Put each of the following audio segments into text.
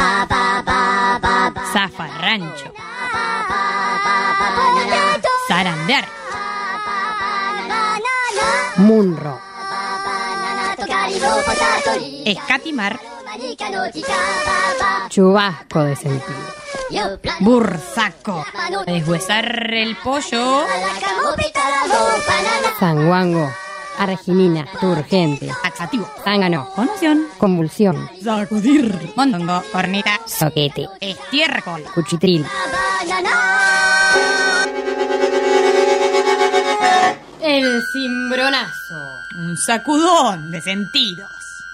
zafarrancho, zarandear, munro, escatimar, chubasco de sentido, burzaco, deshuesar el pollo, zanguango, arginina, turgente, laxativo, zángano, conmoción, convulsión, sacudir, mondongo, corneta, soquete, estiércol, cuchitril. El cimbronazo. un sacudón de sentidos.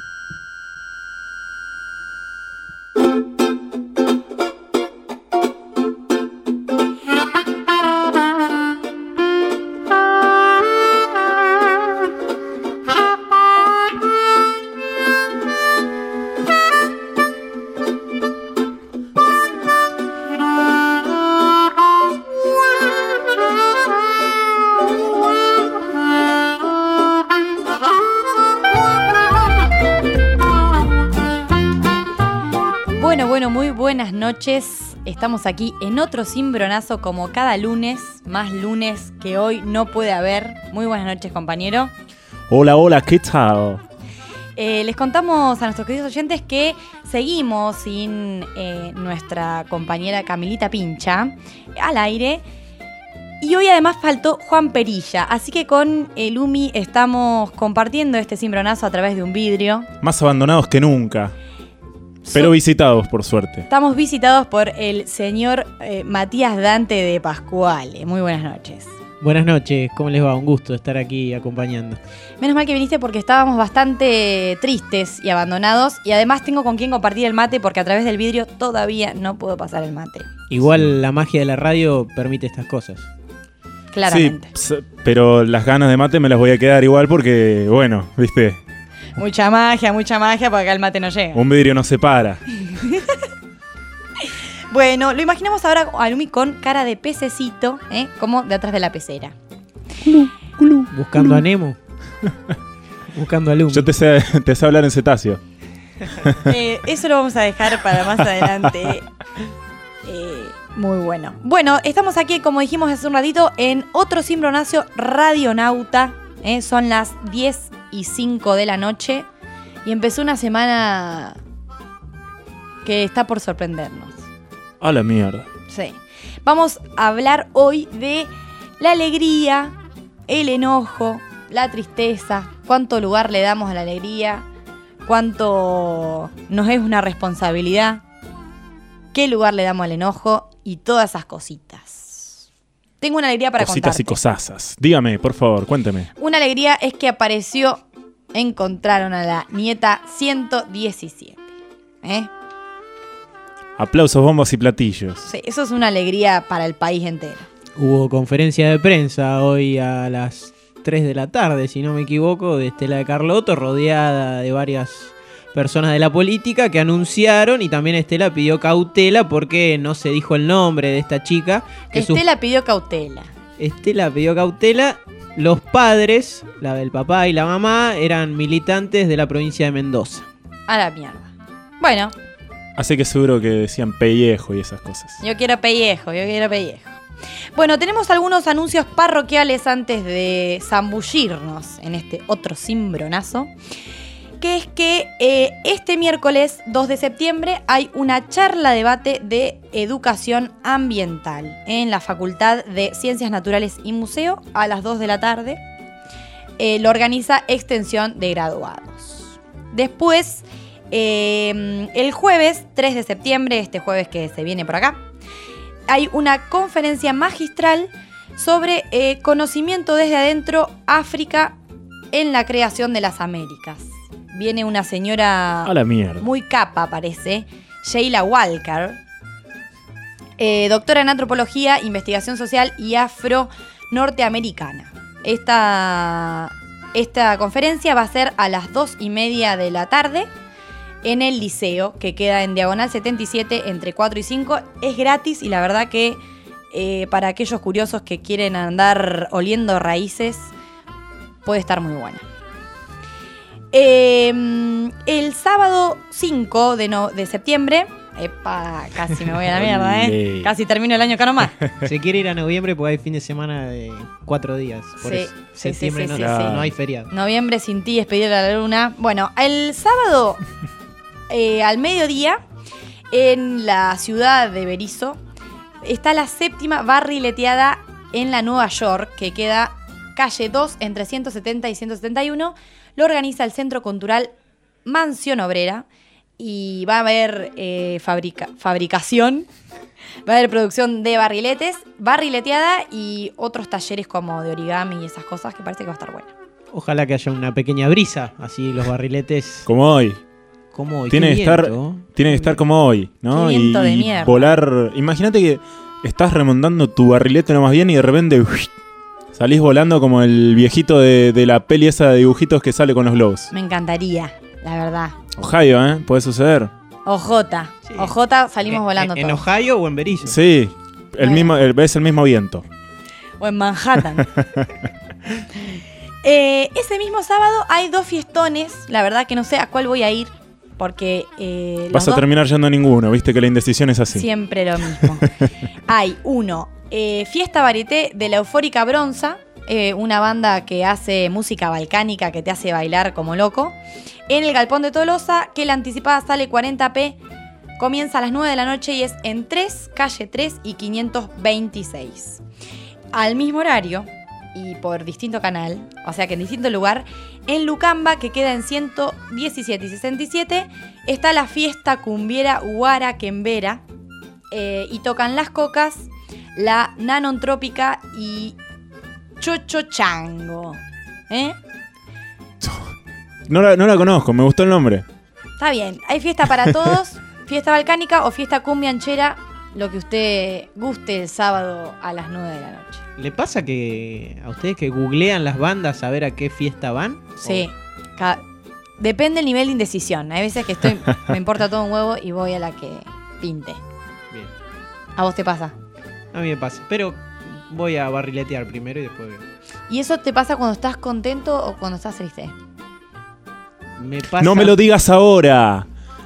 Bueno, muy buenas noches. Estamos aquí en otro cimbronazo como cada lunes, más lunes que hoy no puede haber. Muy buenas noches, compañero. Hola, ¿qué tal? Les contamos a nuestros queridos oyentes que seguimos sin nuestra compañera Camilita Pincha al aire. Y hoy además faltó Juan Perilla, así que con el Umi estamos compartiendo este cimbronazo a través de un vidrio. Más abandonados que nunca, pero visitados por suerte. Estamos visitados por el señor Matías Dante de Pascuale. Muy buenas noches. Buenas noches, ¿cómo les va? Un gusto estar aquí acompañando. Menos mal que viniste porque estábamos bastante tristes y abandonados. Y además tengo con quién compartir el mate porque a través del vidrio todavía no puedo pasar el mate. Igual la magia de la radio permite estas cosas. Claramente. Sí, pero las ganas de mate me las voy a quedar igual porque, bueno, viste, Mucha magia, porque acá el mate no llega. un vidrio no se para. Bueno, lo imaginamos ahora a Lumi con cara de pececito, como de atrás de la pecera. Buscando a Nemo. Buscando a Lumi. Yo te sé hablar en cetáceo. Eso lo vamos a dejar para más adelante. Muy bueno. Bueno, estamos aquí, como dijimos hace un ratito, en otro cimbronazo radionauta. Son las 10:05 de la noche y empezó una semana que está por sorprendernos. A la mierda. Sí. Vamos a hablar hoy de la alegría, el enojo, la tristeza, cuánto lugar le damos a la alegría, cuánto nos es una responsabilidad, qué lugar le damos al enojo y todas esas cositas. Tengo una alegría para Cositas contarte. y cosasas. Dígame, por favor, cuénteme. Una alegría es que encontraron a la nieta 117. Aplausos, bombos y platillos. Sí, eso es una alegría para el país entero. Hubo conferencia de prensa hoy a las 3 de la tarde, si no me equivoco, de Estela de Carlotto, rodeada de varias personas de la política que anunciaron, y también Estela pidió cautela porque no se dijo el nombre de esta chica. Estela pidió cautela. Estela pidió cautela. Los padres, el papá y la mamá, eran militantes de la provincia de Mendoza. A la mierda. Bueno, Así que seguro que decían pellejo y esas cosas. yo quiero pellejo. Bueno, tenemos algunos anuncios parroquiales antes de zambullirnos en este otro cimbronazo. Que es que este miércoles 2 de septiembre hay una charla debate de educación ambiental en la Facultad de Ciencias Naturales y Museo a las 2 de la tarde. Lo organiza Extensión de Graduados. Después, el jueves 3 de septiembre, este jueves que se viene por acá, hay una conferencia magistral sobre conocimiento desde adentro, África en la creación de las Américas. Viene una señora A la mierda. muy capa, parece, Sheila Walker, doctora en antropología, investigación social y afro-norteamericana. Esta conferencia va a ser a las 2:30 de la tarde en el liceo, que queda en Diagonal 77 entre 4 y 5. Es gratis y la verdad que para aquellos curiosos que quieren andar oliendo raíces, puede estar muy buena. El sábado 5 de septiembre Epa, casi me voy a la mierda, Olé. Casi termino el año acá nomás. Se quiere ir a noviembre porque hay fin de semana de 4 días. Por Sí, eso. sí, Septiembre sí, no, sí, sí. no hay feriado. Noviembre sin ti, despedida de la luna. Bueno, el sábado al mediodía, en la ciudad de Berisso, está la 7ª barrileteada en la Nueva York, que queda calle 2 entre 170 y 171. Lo organiza el Centro Cultural Mansión Obrera y va a haber fabricación, va a haber producción de barriletes, barrileteada y otros talleres como de origami y esas cosas que parece que va a estar bueno. Ojalá que haya una pequeña brisa, así los barriletes. Como hoy. Como hoy. Tiene Qué que estar, viento. tiene que estar como hoy, ¿no? Qué viento de mierda. Volar. Imagínate que estás remontando tu barrilete nomás bien y de repente salís volando como el viejito de la peli esa de dibujitos que sale con los globos. Me encantaría, la verdad. Ohio, ¿eh? Puede suceder. Ojota. Sí. Ojota, salimos volando ¿En todos. Ohio o en Berisso? Sí, Bueno. es el mismo viento. O en Manhattan. Ese mismo sábado hay 2 fiestones. La verdad que no sé a cuál voy a ir. Porque los Vas a dos terminar yendo a ninguno, viste que la indecisión es así. siempre lo mismo. Hay uno, Fiesta Varieté de la Eufórica Bronza. Una banda que hace música balcánica que te hace bailar como loco. En el Galpón de Tolosa, que la anticipada sale 40p. Comienza a las 9 de la noche y es en 3, calle 3 y 526. Al mismo horario y por distinto canal, o sea que en distinto lugar, en Lucamba, que queda en 117 y 67, está la fiesta cumbiera Huara Quembera y tocan Las Cocas, la Nanotrópica y Chocho Chango. No la conozco, me gustó el nombre. Está bien, hay fiesta para todos, fiesta balcánica o fiesta cumbianchera, lo que usted guste el sábado a las 9 de la noche. ¿Le pasa que a ustedes que googlean las bandas a ver a qué fiesta van? Sí, depende del nivel de indecisión. Hay veces que me importa todo un huevo y voy a la que pinte. Bien. ¿A vos te pasa? A mí me pasa. Pero voy a barriletear primero y después veo. ¿Y eso te pasa cuando estás contento o cuando estás triste? Me pasa No me lo digas ahora.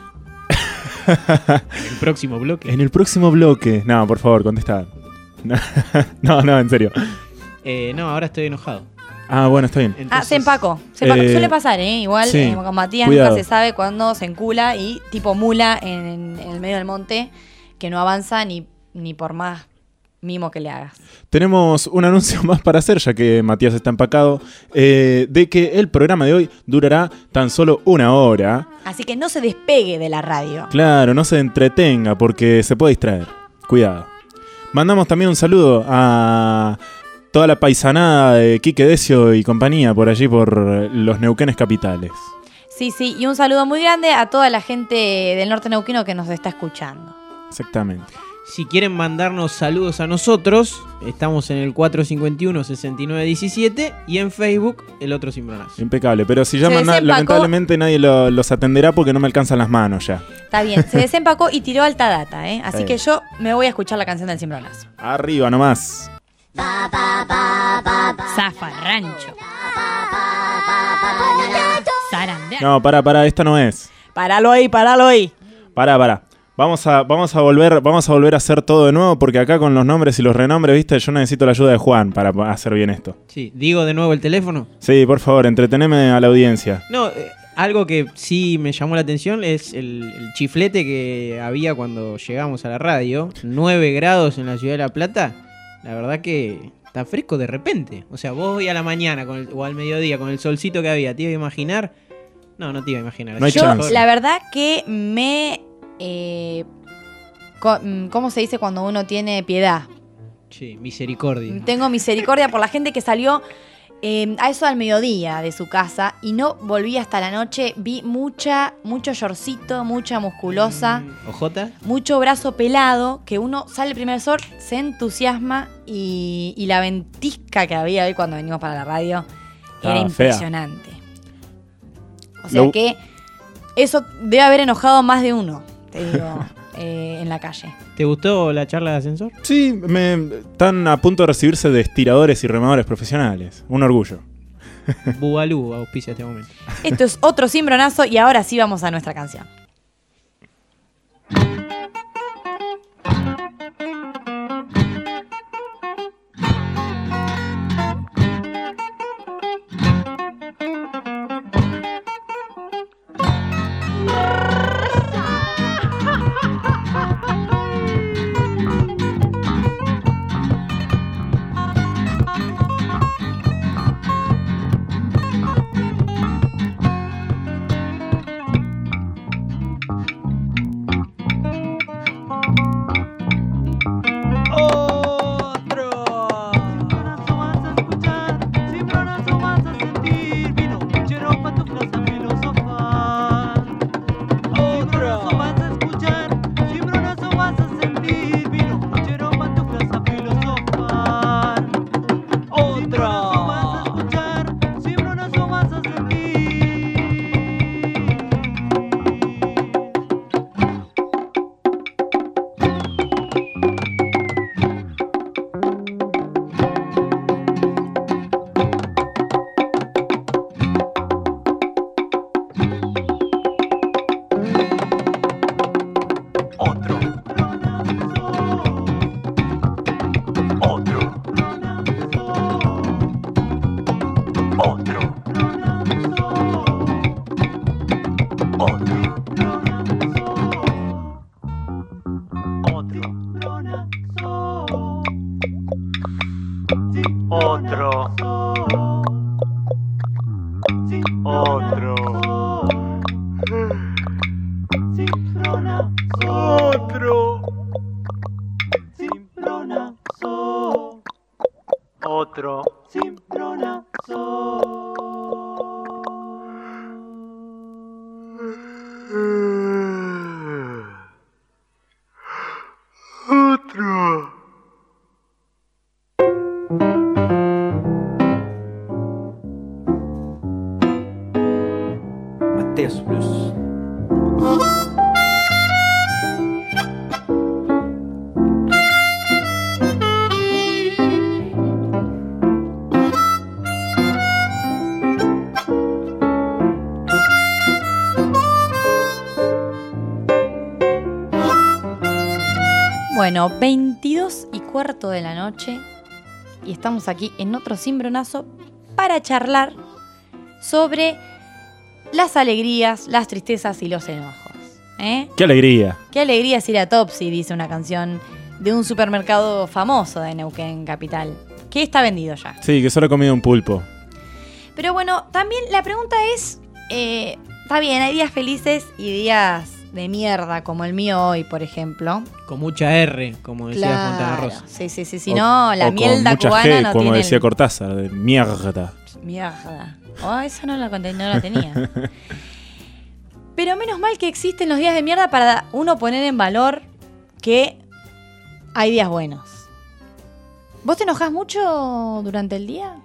en el próximo bloque. En el próximo bloque. No, por favor, contesta. No, en serio. No, ahora estoy enojado. Ah, bueno, está bien. Entonces, Se empacó. Suele pasar, ¿eh? Igual sí, con Matías cuidado. nunca se sabe cuándo se encula y tipo mula en el medio del monte que no avanza ni por más mimo que le hagas. Tenemos un anuncio más para hacer, ya que Matías está empacado, de que el programa de hoy durará tan solo 1 hora. Así que no se despegue de la radio. Claro, no se entretenga porque se puede distraer. Cuidado. Mandamos también un saludo a toda la paisanada de Quique Decio y compañía por allí, por los Neuquenes capitales. Sí, y un saludo muy grande a toda la gente del norte neuquino que nos está escuchando. Exactamente. Si quieren mandarnos saludos a nosotros, estamos en el 451-6917 y en Facebook, el otro cimbronazo. Impecable, pero si Se llaman, desempacó. lamentablemente nadie los atenderá porque no me alcanzan las manos ya. Está bien, se desempacó y tiró alta data, ¿eh? Así Sí. que yo me voy a escuchar la canción del cimbronazo. Arriba nomás. Zafarrancho. Zarandea. No, para, esta no es. Páralo ahí. Para. Vamos a volver a hacer todo de nuevo porque acá con los nombres y los renombres, viste, yo necesito la ayuda de Juan para hacer bien esto. Sí, digo de nuevo el teléfono. Sí, por favor, entreteneme a la audiencia. No, algo que sí me llamó la atención es el chiflete que había cuando llegamos a la radio. 9 grados en la ciudad de La Plata. La verdad que está fresco de repente. O sea, vos hoy a la mañana o al mediodía con el solcito que había, ¿te iba a imaginar? No te iba a imaginar. No hay Yo, chance. la verdad que ¿cómo se dice cuando uno tiene piedad? Sí, misericordia. Tengo misericordia por la gente que salió a eso al mediodía de su casa y no volví hasta la noche. Vi mucho shortcito, mucha musculosa, ¿Ojota? mucho brazo pelado, que uno sale el primer sol, se entusiasma y la ventisca que había hoy cuando venimos para la radio era Estaba fea. impresionante. O sea Lo- que eso debe haber enojado más de uno, te digo, en la calle. ¿Te gustó la charla de ascensor? Sí, están a punto de recibirse de estiradores y remadores profesionales. Un orgullo. Bubalú auspicia este momento. Esto es otro cimbronazo y ahora sí vamos a nuestra canción. Otro. Otro. Otro. Otro. Otro. Mateos Blues. Bueno, 22:15 de la noche y estamos aquí en otro cimbronazo para charlar sobre las alegrías, las tristezas y los enojos. ¡Qué alegría! Qué alegría es ir a Topsy, dice una canción de un supermercado famoso de Neuquén Capital, que está vendido ya. Sí, que solo he comido un pulpo. Pero bueno, también la pregunta es, está bien, hay días felices y días de mierda, como el mío hoy, por ejemplo. Con mucha R, como decía Fontana Rosa. Sí, si no, la mielda con mucha cubana G, no como tiene... decía Cortázar, de mierda. Mierda. Oh, eso no la tenía. Pero menos mal que existen los días de mierda para uno poner en valor que hay días buenos. ¿Vos te enojás mucho durante el día?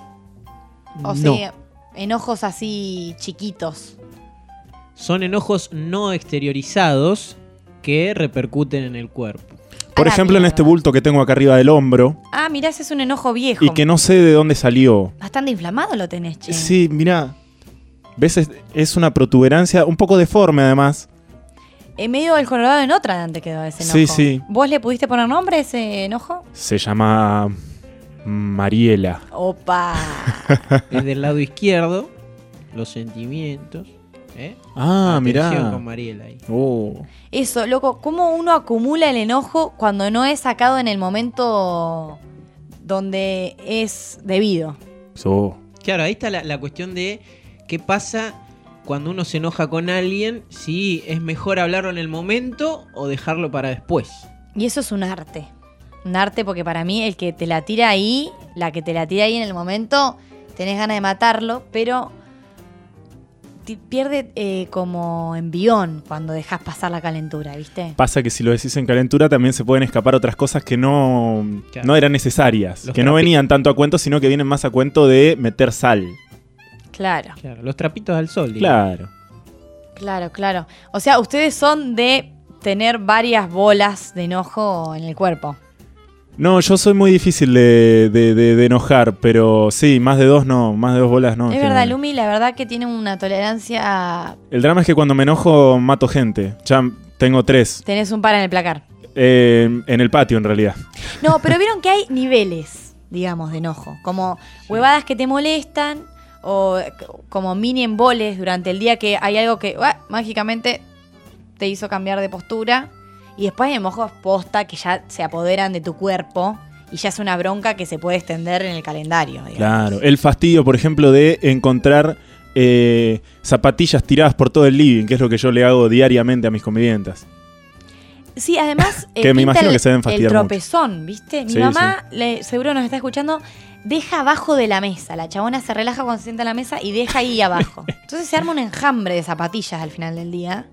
O No. sea, enojos así chiquitos. Son enojos no exteriorizados que repercuten en el cuerpo. Por A la ejemplo, en mierda. este bulto que tengo acá arriba del hombro Ah, mirá, ese es un enojo viejo. y que no sé de dónde salió. Bastante inflamado lo tenés, che. Sí, mirá. ¿Ves? Es una protuberancia un poco deforme, además. En medio del Colorado de Notre Dame te quedó ese enojo. Sí, sí. ¿Vos le pudiste poner nombre a ese enojo? Se llama Mariela. Opa. Desde el lado izquierdo, los sentimientos. Ah, Atención mirá. con Mariela ahí. Oh. Eso, loco, ¿cómo uno acumula el enojo cuando no es sacado en el momento donde es debido? Oh. Claro, ahí está la cuestión de qué pasa cuando uno se enoja con alguien, si es mejor hablarlo en el momento o dejarlo para después. Y eso es un arte. Un arte porque para mí el que te la tira ahí, la que te la tira ahí en el momento, tenés ganas de matarlo, pero pierde como envión cuando dejas pasar la calentura, ¿viste? Pasa que si lo decís en calentura también se pueden escapar otras cosas que no, Claro. no eran necesarias. Los Que no venían tanto a cuento, sino que vienen más a cuento de meter sal. Claro, Claro, los trapitos al sol. digamos. Claro. claro. O sea, ustedes son de tener varias bolas de enojo en el cuerpo. No, yo soy muy difícil de enojar, pero sí, más de dos no, más de dos bolas no. Es en verdad, general. Lumi, la verdad que tiene una tolerancia. El drama es que cuando me enojo mato gente. Ya tengo 3. Tenés un par en el placar. En el patio, en realidad. No, pero vieron que hay niveles, digamos, de enojo. Como huevadas que te molestan o como mini emboles durante el día que hay algo que mágicamente te hizo cambiar de postura. Y después hay enojos posta que ya se apoderan de tu cuerpo y ya es una bronca que se puede extender en el calendario, digamos. Claro. El fastidio, por ejemplo, de encontrar zapatillas tiradas por todo el living, que es lo que yo le hago diariamente a mis convivientas. Sí, además Que me pinta imagino que se deben fastidiar el mucho. tropezón, ¿viste? Mi Sí, mamá seguro nos está escuchando, deja abajo de la mesa. La chabona se relaja cuando se sienta en la mesa y deja ahí abajo. Entonces se arma un enjambre de zapatillas al final del día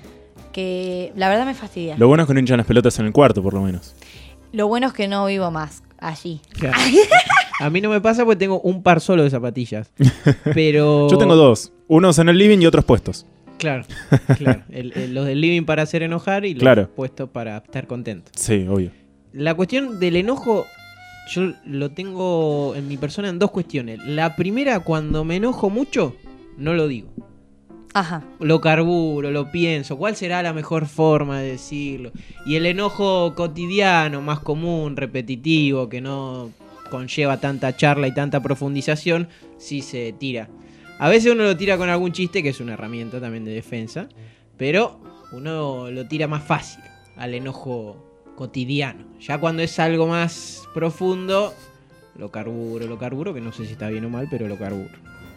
que la verdad me fastidia. Lo bueno es que no hinchan las pelotas en el cuarto, por lo menos. Lo bueno es que no vivo más allí. Claro. A mí no me pasa porque tengo un par solo de zapatillas. Pero. Yo tengo 2. Unos en el living y otros puestos. Claro, claro. Los del living para hacer enojar y los Claro. puestos para estar contento. Sí, obvio. La cuestión del enojo, yo lo tengo en mi persona en dos cuestiones. La primera, cuando me enojo mucho, no lo digo. Ajá. Lo carburo, lo pienso. ¿Cuál será la mejor forma de decirlo? Y el enojo cotidiano, más común, repetitivo, que no conlleva tanta charla y tanta profundización, sí se tira. A veces uno lo tira con algún chiste, que es una herramienta también de defensa, pero uno lo tira más fácil al enojo cotidiano. Ya cuando es algo más profundo, Lo carburo, que no sé si está bien o mal, pero lo carburo.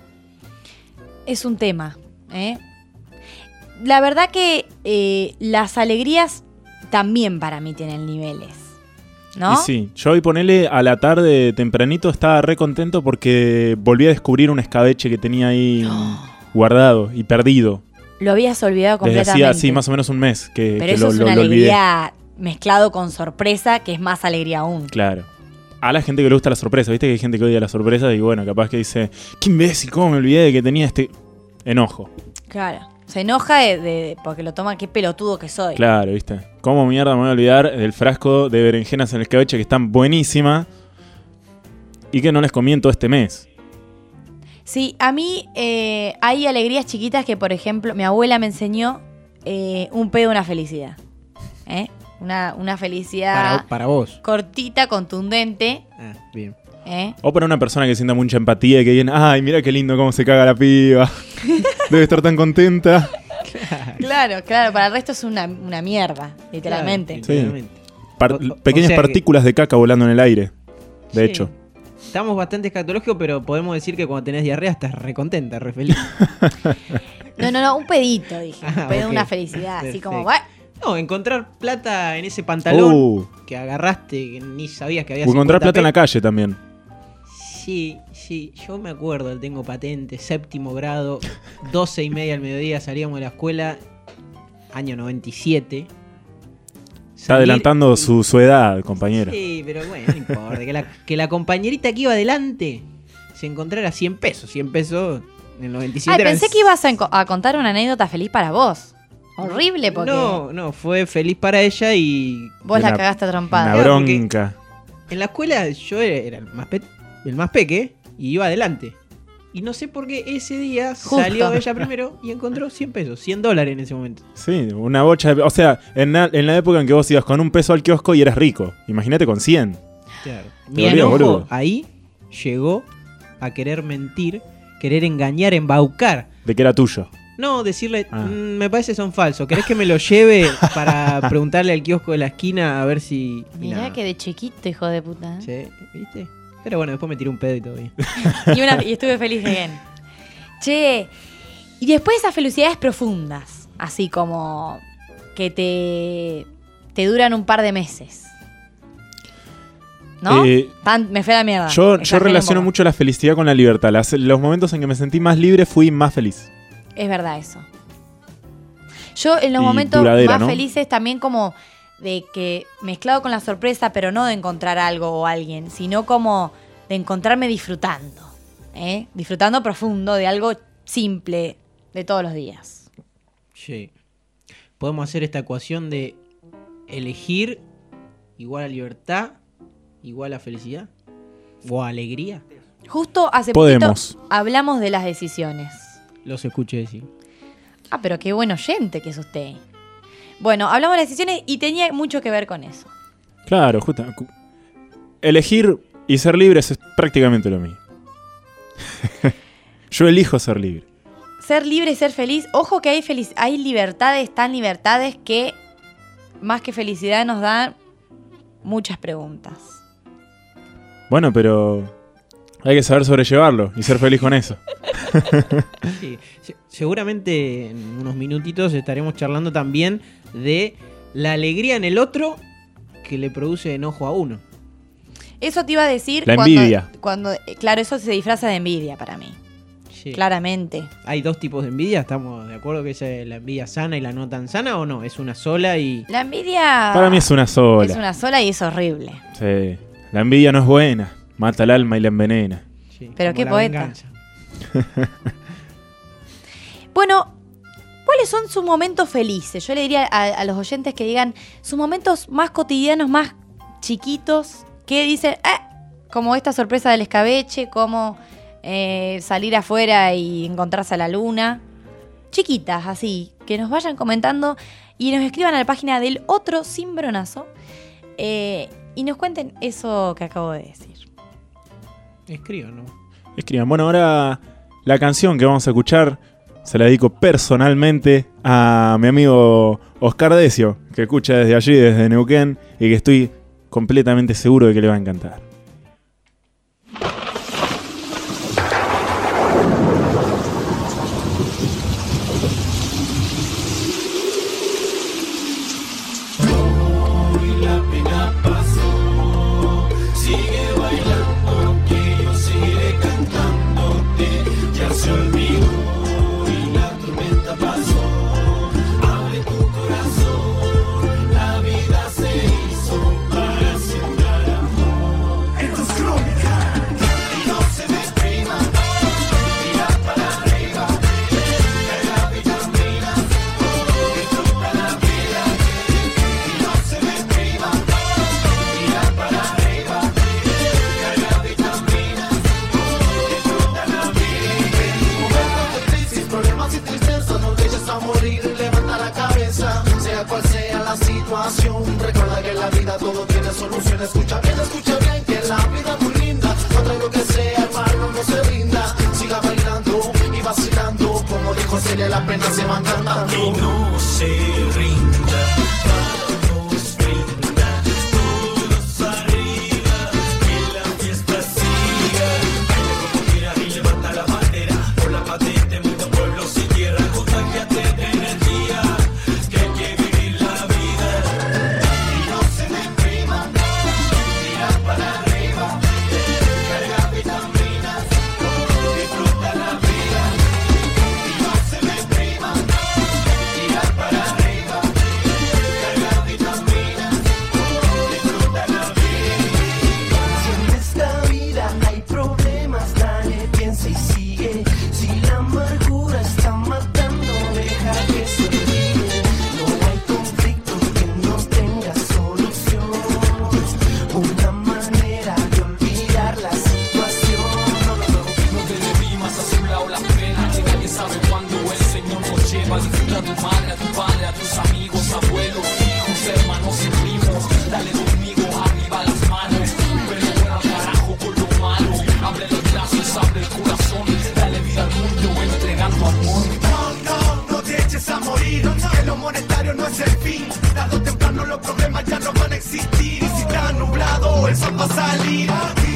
Es un tema, ¿eh? La verdad que las alegrías también para mí tienen niveles, ¿no? Y sí, yo hoy ponele a la tarde tempranito, estaba re contento porque volví a descubrir un escabeche que tenía ahí guardado y perdido. Lo habías olvidado Desde completamente. hacía, sí, más o menos un mes que Pero eso lo, es lo- una lo olvidé. alegría mezclado con sorpresa, que es más alegría aún. Claro. A la gente que le gusta la sorpresa, viste que hay gente que odia la sorpresa y bueno, capaz que dice, qué imbécil, cómo me olvidé de que tenía este enojo. Claro. Se enoja porque lo toma, qué pelotudo que soy. Claro, viste. ¿Cómo mierda me voy a olvidar del frasco de berenjenas en el escabeche que están buenísimas y que no les comí en todo este mes? Sí, a mí hay alegrías chiquitas que, por ejemplo, mi abuela me enseñó un pedo, una felicidad. ¿Eh? Una felicidad Para vos. cortita, contundente. Ah, bien. ¿Eh? O para una persona que sienta mucha empatía y que digan, ay, mira qué lindo cómo se caga la piba. Debe estar tan contenta. Claro, para el resto es una mierda, literalmente. Claro, literalmente. Pequeñas o sea que- partículas de caca volando en el aire. De Sí. hecho. Estamos bastante escatológicos, pero podemos decir que cuando tenés diarrea estás re contenta, re feliz. No, un pedito, dije. Ah, Un pedo, ok. una felicidad. Así Perfecto. como, "Bah". No, encontrar plata en ese pantalón Uh, que agarraste, que ni sabías que había o encontrar 50 plata en la pesos. calle también. Sí, yo me acuerdo, tengo patente, 7º grado, 12:30 al mediodía, salíamos de la escuela, año 97. Está adelantando su edad, compañero. Sí, pero bueno, no importa, que la compañerita que iba adelante se encontrara 100 pesos, 100 pesos en el 97 Ay, eran pensé que ibas a contar una anécdota feliz para vos. Horrible, porque No, fue feliz para ella y vos la Una- cagaste a Una trompada. Claro, porque- bronca. en la escuela yo era el más peque y iba adelante. Y no sé por qué ese día Justo. salió ella primero y encontró 100 pesos, $100 en ese momento. Sí, una bocha. O sea, en la época en que vos ibas con un peso al kiosco y eras rico. Imagínate con 100. Claro. Te Mi dolió, enojo boludo. ahí llegó a querer mentir, querer engañar, embaucar. De que era tuyo. No, decirle, Ah. me parece son falsos. ¿Querés que me lo lleve para preguntarle al kiosco de la esquina a ver si... y Mirá nada. que de chiquito, hijo de puta. ¿eh? Sí, ¿viste? Pero bueno, después me tiré un pedo y todo bien. Y estuve feliz again. Che, y después esas felicidades profundas, así como que te duran un par de meses. ¿No? Me fue a la mierda. Yo Exageré relaciono un poco. mucho la felicidad con la libertad. Los momentos en que me sentí más libre fui más feliz. Es verdad eso. Yo en los Y momentos duradera, más ¿no? felices también como de que mezclado con la sorpresa, pero no de encontrar algo o alguien, sino como de encontrarme disfrutando. ¿Eh? Disfrutando profundo de algo simple de todos los días. Sí. Podemos hacer esta ecuación de elegir igual a libertad, igual a felicidad o a alegría. Justo hace Podemos. poquito hablamos de las decisiones. Los escuché decir. Ah, pero qué buen oyente que es usted. Bueno, hablamos de las decisiones y tenía mucho que ver con eso. Claro, justo. Elegir y ser libre es prácticamente lo mismo. Yo elijo ser libre. Ser libre y ser feliz. Ojo que hay libertades, tan libertades que más que felicidad nos dan muchas preguntas. Bueno, pero hay que saber sobrellevarlo y ser feliz con eso. Sí. Seguramente en unos minutitos estaremos charlando también de la alegría en el otro que le produce enojo a uno. Eso te iba a decir La envidia. Claro, eso se disfraza de envidia para mí. Sí. Claramente. ¿Hay dos tipos de envidia? ¿Estamos de acuerdo que es la envidia sana y la no tan sana o no? ¿Es una sola y...? La envidia Para mí es una sola. es una sola y es horrible. Sí. La envidia no es buena. Mata el alma y la envenena. Sí, Pero como qué la poeta. venganza. Bueno, ¿cuáles son sus momentos felices? Yo le diría a los oyentes que digan sus momentos más cotidianos, más chiquitos, que dicen, como esta sorpresa del escabeche, como salir afuera y encontrarse a la luna. Chiquitas, así, que nos vayan comentando y nos escriban a la página del otro cimbronazo y nos cuenten eso que acabo de decir. Escribo, ¿no? Escriban. Bueno, ahora la canción que vamos a escuchar se la dedico personalmente a mi amigo Oscar Decio, que escucha desde allí, desde Neuquén, y que estoy completamente seguro de que le va a encantar. situación. Recuerda que en la vida todo tiene solución. Escucha bien, que la vida es muy linda. Contra lo que sea, hermano, no se rinda. Siga bailando y vacilando. Como dijo Celia, las penas se van cantando. Y no se rinda. Vamos, brinda. Todos arriba. Que la fiesta siga. Baila como quieras y levanta la bandera. Por la patente, mundo, pueblos y tierra. Contágiate de energía. Que hay que vivir la vida. Y no se deprima. Tira para arriba. Carga vitaminas. Disfruta la vida. Y no se deprima. Tira para arriba. Carga vitaminas. Disfruta la vida. Si en esta vida hay problemas, dale, piensa y sigue. Si la amargura está matando, deja que se olvide. No hay conflicto que no tenga solución. Una manera de olvidar la situación. No te deprimas, hacia un lado las penas. Que nadie sabe cuándo el Señor nos lleva. Disfruta a tu madre, a tu padre, a tus amigos, abuelos, hijos, hermanos y primos. Dale conmigo, arriba las manos. Pero fuera al carajo con lo malo. Abre los brazos, abre el corazón. Dale vida al mundo, entregando amor. No te eches a morir. Que lo monetario no es el fin. Tarde o temprano los problemas ya no van a existir. Y si está nublado, el sol va a salir.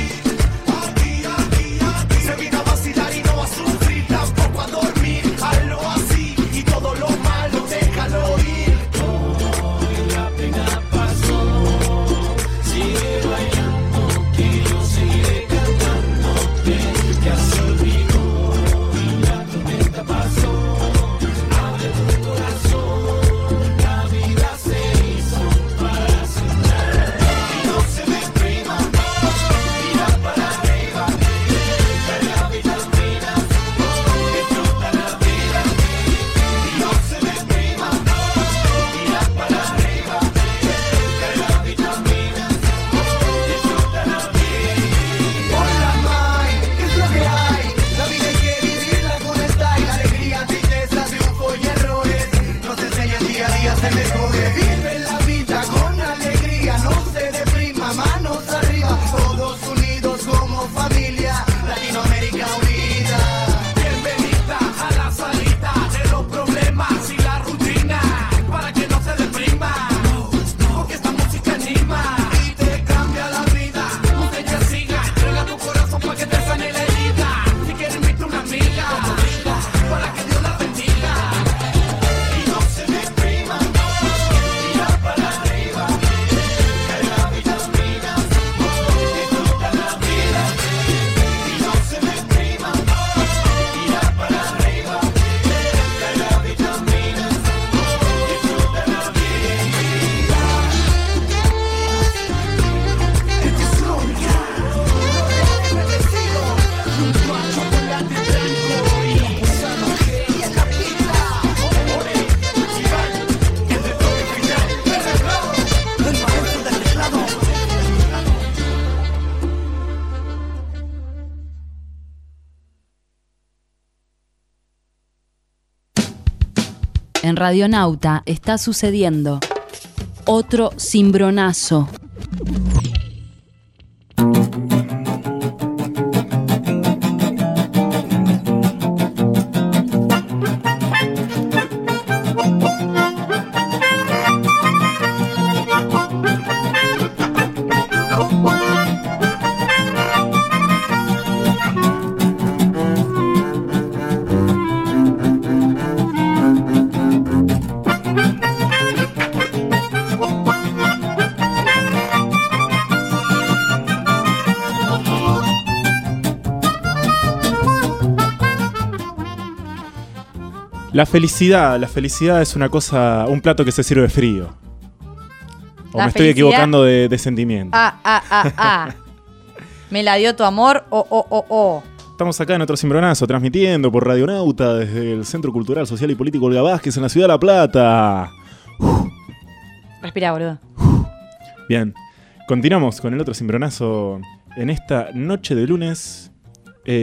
Se vino a vacilar y no a sufrir, tampoco a dormir. Hazlo así y todo lo malo déjalo ir. La pena pasó. Sigue bailando, que yo seguiré cantándote. Ya se olvidó y la tormenta pasó. Abre tu corazón, la vida se hizo para soñar. Y no se deprima, tira para arriba. Carga vitaminas, disfruta la vida. Y no se deprima, tira para arriba. Carga vitaminas, disfruta la vida. Hola, Mai, ¿qué es lo que hay? La vida hay que vivirla con style. Alegría, tristeza, triunfo y errores. Nos enseñan día a día a ser mejores. Vive la vida con alegría, no se deprima, manos arriba. Todos unidos como familia, Latinoamérica unida. Bienvenida a la salida de los problemas y la rutina. Para que no se deprima, porque esta música anima Y te cambia la vida. no te ya siga, entrega tu corazón para que te sane la herida. Si quieres invita a una amiga, para que Dios la bendiga. Y no se deprima, tira para arriba. Carga vitaminas, disfruta la vida. Y no se deprima, tira para arriba. Carga vitaminas, disfruta la vida. Este es Rónica, bendecido, junto a Chocolate Blanco y Gusano G y en la pista. Ore, Iván, el de toque final, el maestro del teclado. En Radionauta está sucediendo otro cimbronazo. La felicidad es una cosa, un plato que se sirve frío. O La me estoy felicidad- equivocando de sentimiento. Me la dio tu amor, Estamos acá en otro cimbronazo, transmitiendo por Radionauta desde el Centro Cultural, Social y Político Olga Vázquez en la Ciudad de La Plata. Respira, boludo. Bien, continuamos con el otro cimbronazo en esta noche de lunes.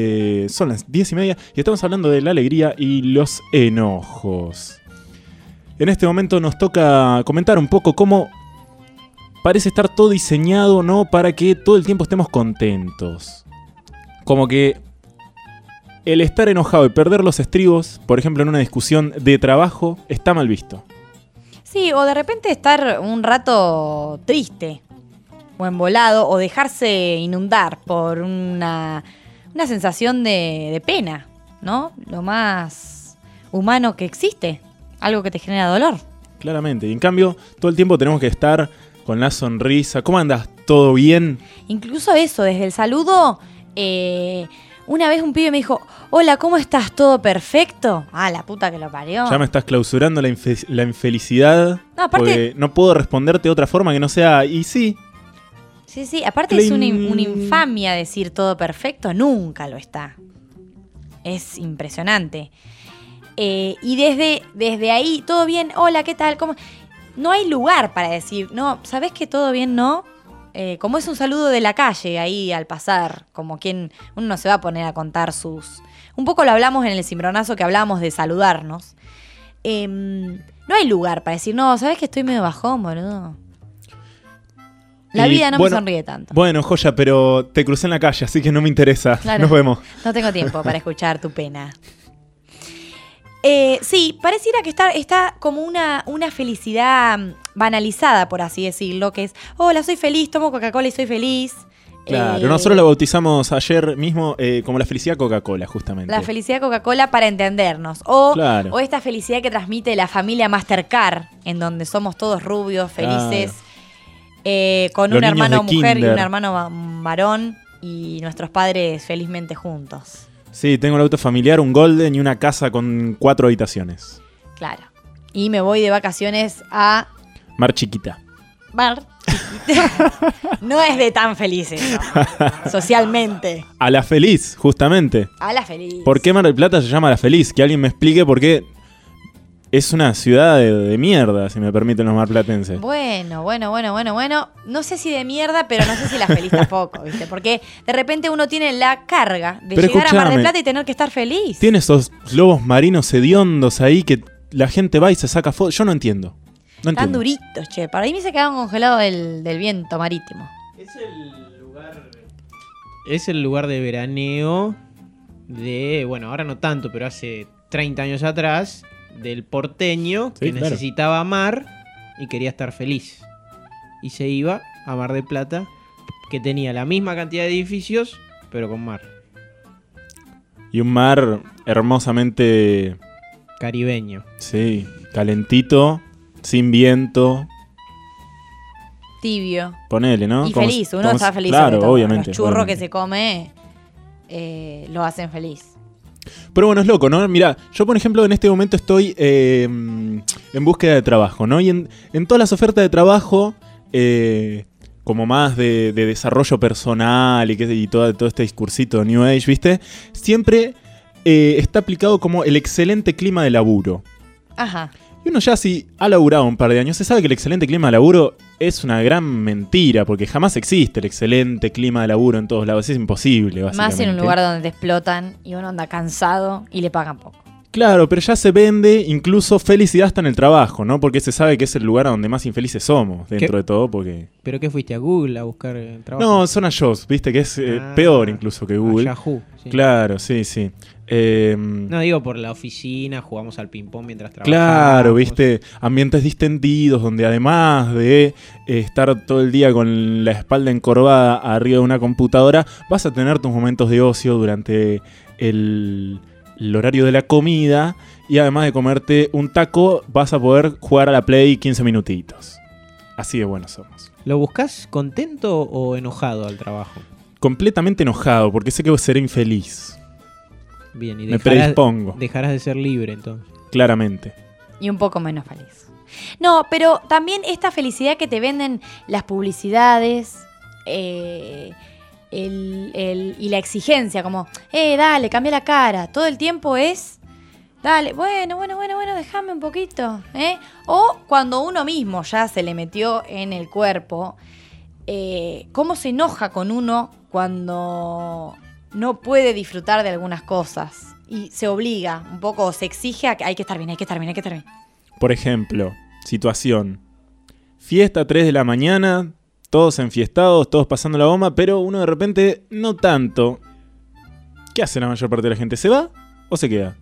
Son las 10:30 y estamos hablando de la alegría y los enojos. en este momento nos toca comentar un poco cómo parece estar todo diseñado, ¿no? Para que todo el tiempo estemos contentos. Como que el estar enojado y perder los estribos, por ejemplo, en una discusión de trabajo, está mal visto. Sí, o de repente estar un rato triste o embolado o dejarse inundar por una sensación de pena, ¿no? Lo más humano que existe, algo que te genera dolor. Claramente. Y en cambio, todo el tiempo tenemos que estar con la sonrisa. ¿Cómo andas? ¿Todo bien? Incluso eso, desde el saludo, una vez un pibe me dijo, hola, ¿cómo estás? ¿Todo perfecto? Ah, la puta que lo parió. Ya me estás clausurando la infelicidad. No, aparte- porque no puedo responderte de otra forma que no sea, y sí. Sí, aparte es una infamia decir todo perfecto, nunca lo está. Es impresionante. Y desde ahí, todo bien, hola, ¿qué tal? ¿Cómo? No hay lugar para decir, no, ¿sabés que todo bien no? Como es un saludo de la calle ahí al pasar, como quien uno no se va a poner a contar sus... Un poco lo hablamos en el cimbronazo que hablábamos de saludarnos. No hay lugar para decir, no, ¿sabés que estoy medio bajón, boludo? La Y, vida no bueno, me sonríe tanto. Bueno, joya, pero te crucé en la calle, así que no me interesa. Claro. Nos vemos. No tengo tiempo para escuchar tu pena. Sí, pareciera que está como una felicidad banalizada, por así decirlo, que es, hola, soy feliz, tomo Coca-Cola y soy feliz. Claro, nosotros la bautizamos ayer mismo como la felicidad Coca-Cola, justamente. La felicidad Coca-Cola para entendernos. O, Claro. o esta felicidad que transmite la familia Mastercard, en donde somos todos rubios, felices, con Los un niños hermano de mujer y kinder. un hermano varón y nuestros padres felizmente juntos. Sí, tengo el auto familiar, un Golden y una casa con 4 habitaciones. Claro. Y me voy de vacaciones a Mar chiquita. Mar. No es de tan feliz eso, socialmente. A la feliz, justamente. A la feliz. ¿Por qué Mar del Plata se llama La Feliz? Que alguien me explique por qué es una ciudad de mierda, si me permiten los marplatenses. Bueno. No sé si de mierda, pero no sé si la feliz tampoco, ¿viste? Porque de repente uno tiene la carga de Pero llegar a Mar del escuchame, Plata y tener que estar feliz. Tiene esos lobos marinos hediondos ahí que la gente va y se saca fotos. Yo no entiendo. No Están entiendo. duritos, che. Para mí se quedaron congelados del viento marítimo. Es el lugar de veraneo de, bueno, ahora no tanto, pero hace 30 años atrás, del porteño Sí, que claro. necesitaba mar y quería estar feliz. Y se iba a Mar del Plata, que tenía la misma cantidad de edificios, pero con mar. Y un mar hermosamente, Caribeño. sí, calentito, sin viento. Tibio. Ponele, ¿no? Y Como- feliz, uno como- está feliz. Claro, sobre todo. obviamente. Los churros obviamente. que se come lo hacen feliz. Pero bueno, es loco, ¿no? Mira, yo por ejemplo en este momento estoy en búsqueda de trabajo, ¿no? Y en todas las ofertas de trabajo, como más de desarrollo personal y todo este discursito de New Age, ¿viste? Siempre está aplicado como el excelente clima de laburo. Ajá. Y uno ya si ha laburado un par de años, se sabe que el excelente clima de laburo es una gran mentira, porque jamás existe el excelente clima de laburo en todos lados. Es imposible, básicamente. Más en un lugar donde te explotan y uno anda cansado y le pagan poco. Claro, pero ya se vende incluso felicidad hasta en el trabajo, ¿no? Porque se sabe que es el lugar donde más infelices somos, dentro ¿Qué? de todo, porque... ¿Pero qué fuiste a Google a buscar trabajo? No, son a Joss, viste, que es peor incluso que A Google. Yahoo. Sí. Claro, sí, sí. No digo por la oficina, jugamos al ping-pong mientras trabajamos. Claro, viste, ambientes distendidos donde además de estar todo el día con la espalda encorvada arriba de una computadora, vas a tener tus momentos de ocio durante el horario de la comida y además de comerte un taco, vas a poder jugar a la Play 15 minutitos. Así de buenos somos. ¿Lo buscas contento o enojado al trabajo? Completamente enojado porque sé que seré infeliz, Bien, y me predispongo, dejarás de ser libre entonces. claramente. Y un poco menos feliz. No, pero también esta felicidad que te venden las publicidades y la exigencia, como, dale, cambia la cara. Todo el tiempo es, dale, bueno, déjame un poquito. O cuando uno mismo ya se le metió en el cuerpo, cómo se enoja con uno cuando no puede disfrutar de algunas cosas y se obliga un poco, se exige a que hay que estar bien, hay que estar bien. Por ejemplo, situación. Fiesta 3 de la mañana, todos enfiestados, todos pasando la bomba, pero uno de repente no tanto. ¿Qué hace la mayor parte de la gente? ¿Se va o se queda?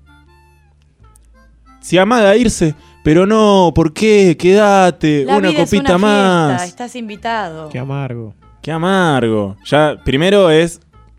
Si amaga irse, pero no, ¿por qué? Quédate, La una vida es copita una más. fiesta, estás invitado. Qué amargo. Qué amargo. Ya, primero es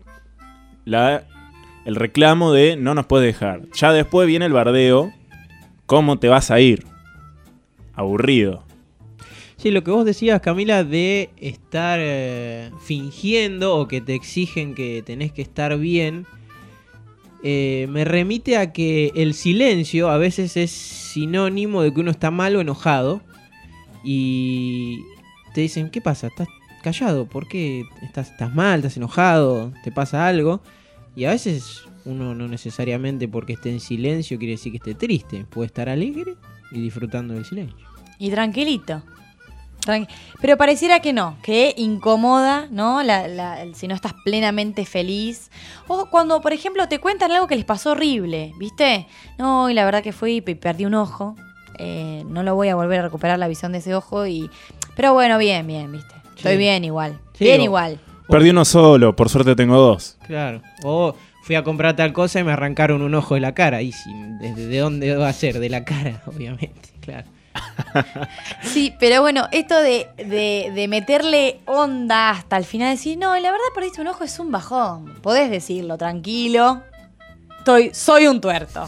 el reclamo de no nos puedes dejar. Ya después viene el bardeo. ¿Cómo te vas a ir? Aburrido. Sí, lo que vos decías, Camila, de estar fingiendo o que te exigen que tenés que estar bien, me remite a que el silencio a veces es sinónimo de que uno está mal o enojado. Y te dicen, ¿qué pasa? ¿Estás callado? ¿Por qué? ¿Estás mal? ¿Estás enojado? ¿Te pasa algo? Y a veces uno no necesariamente porque esté en silencio quiere decir que esté triste. Puede estar alegre y disfrutando del silencio. Y tranquilito. Pero pareciera que no, que incomoda, ¿no? Si no estás plenamente feliz. O cuando, por ejemplo, te cuentan algo que les pasó horrible, ¿viste? No, y la verdad que fui y perdí un ojo. No lo voy a volver a recuperar la visión de ese ojo. Pero bueno, bien, ¿viste? Estoy Sí. bien igual. Sí, Bien o- igual. Perdí uno solo, por suerte tengo dos. Claro. O fui a comprar tal cosa y me arrancaron un ojo de la cara. Y ¿de dónde va a ser? De la cara, obviamente. Claro. Sí, pero bueno, esto de meterle onda hasta el final, decir, no, la verdad perdiste un ojo es un bajón. Podés decirlo, tranquilo. Soy un tuerto.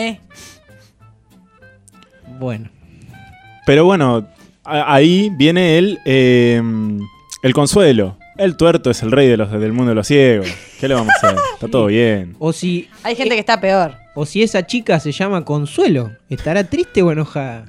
Bueno. Pero bueno, ahí viene el consuelo. El tuerto es el rey del mundo de los ciegos. ¿Qué le vamos a hacer? Está todo bien. O si, Hay gente que está peor. o si esa chica se llama Consuelo, ¿estará triste o enojada?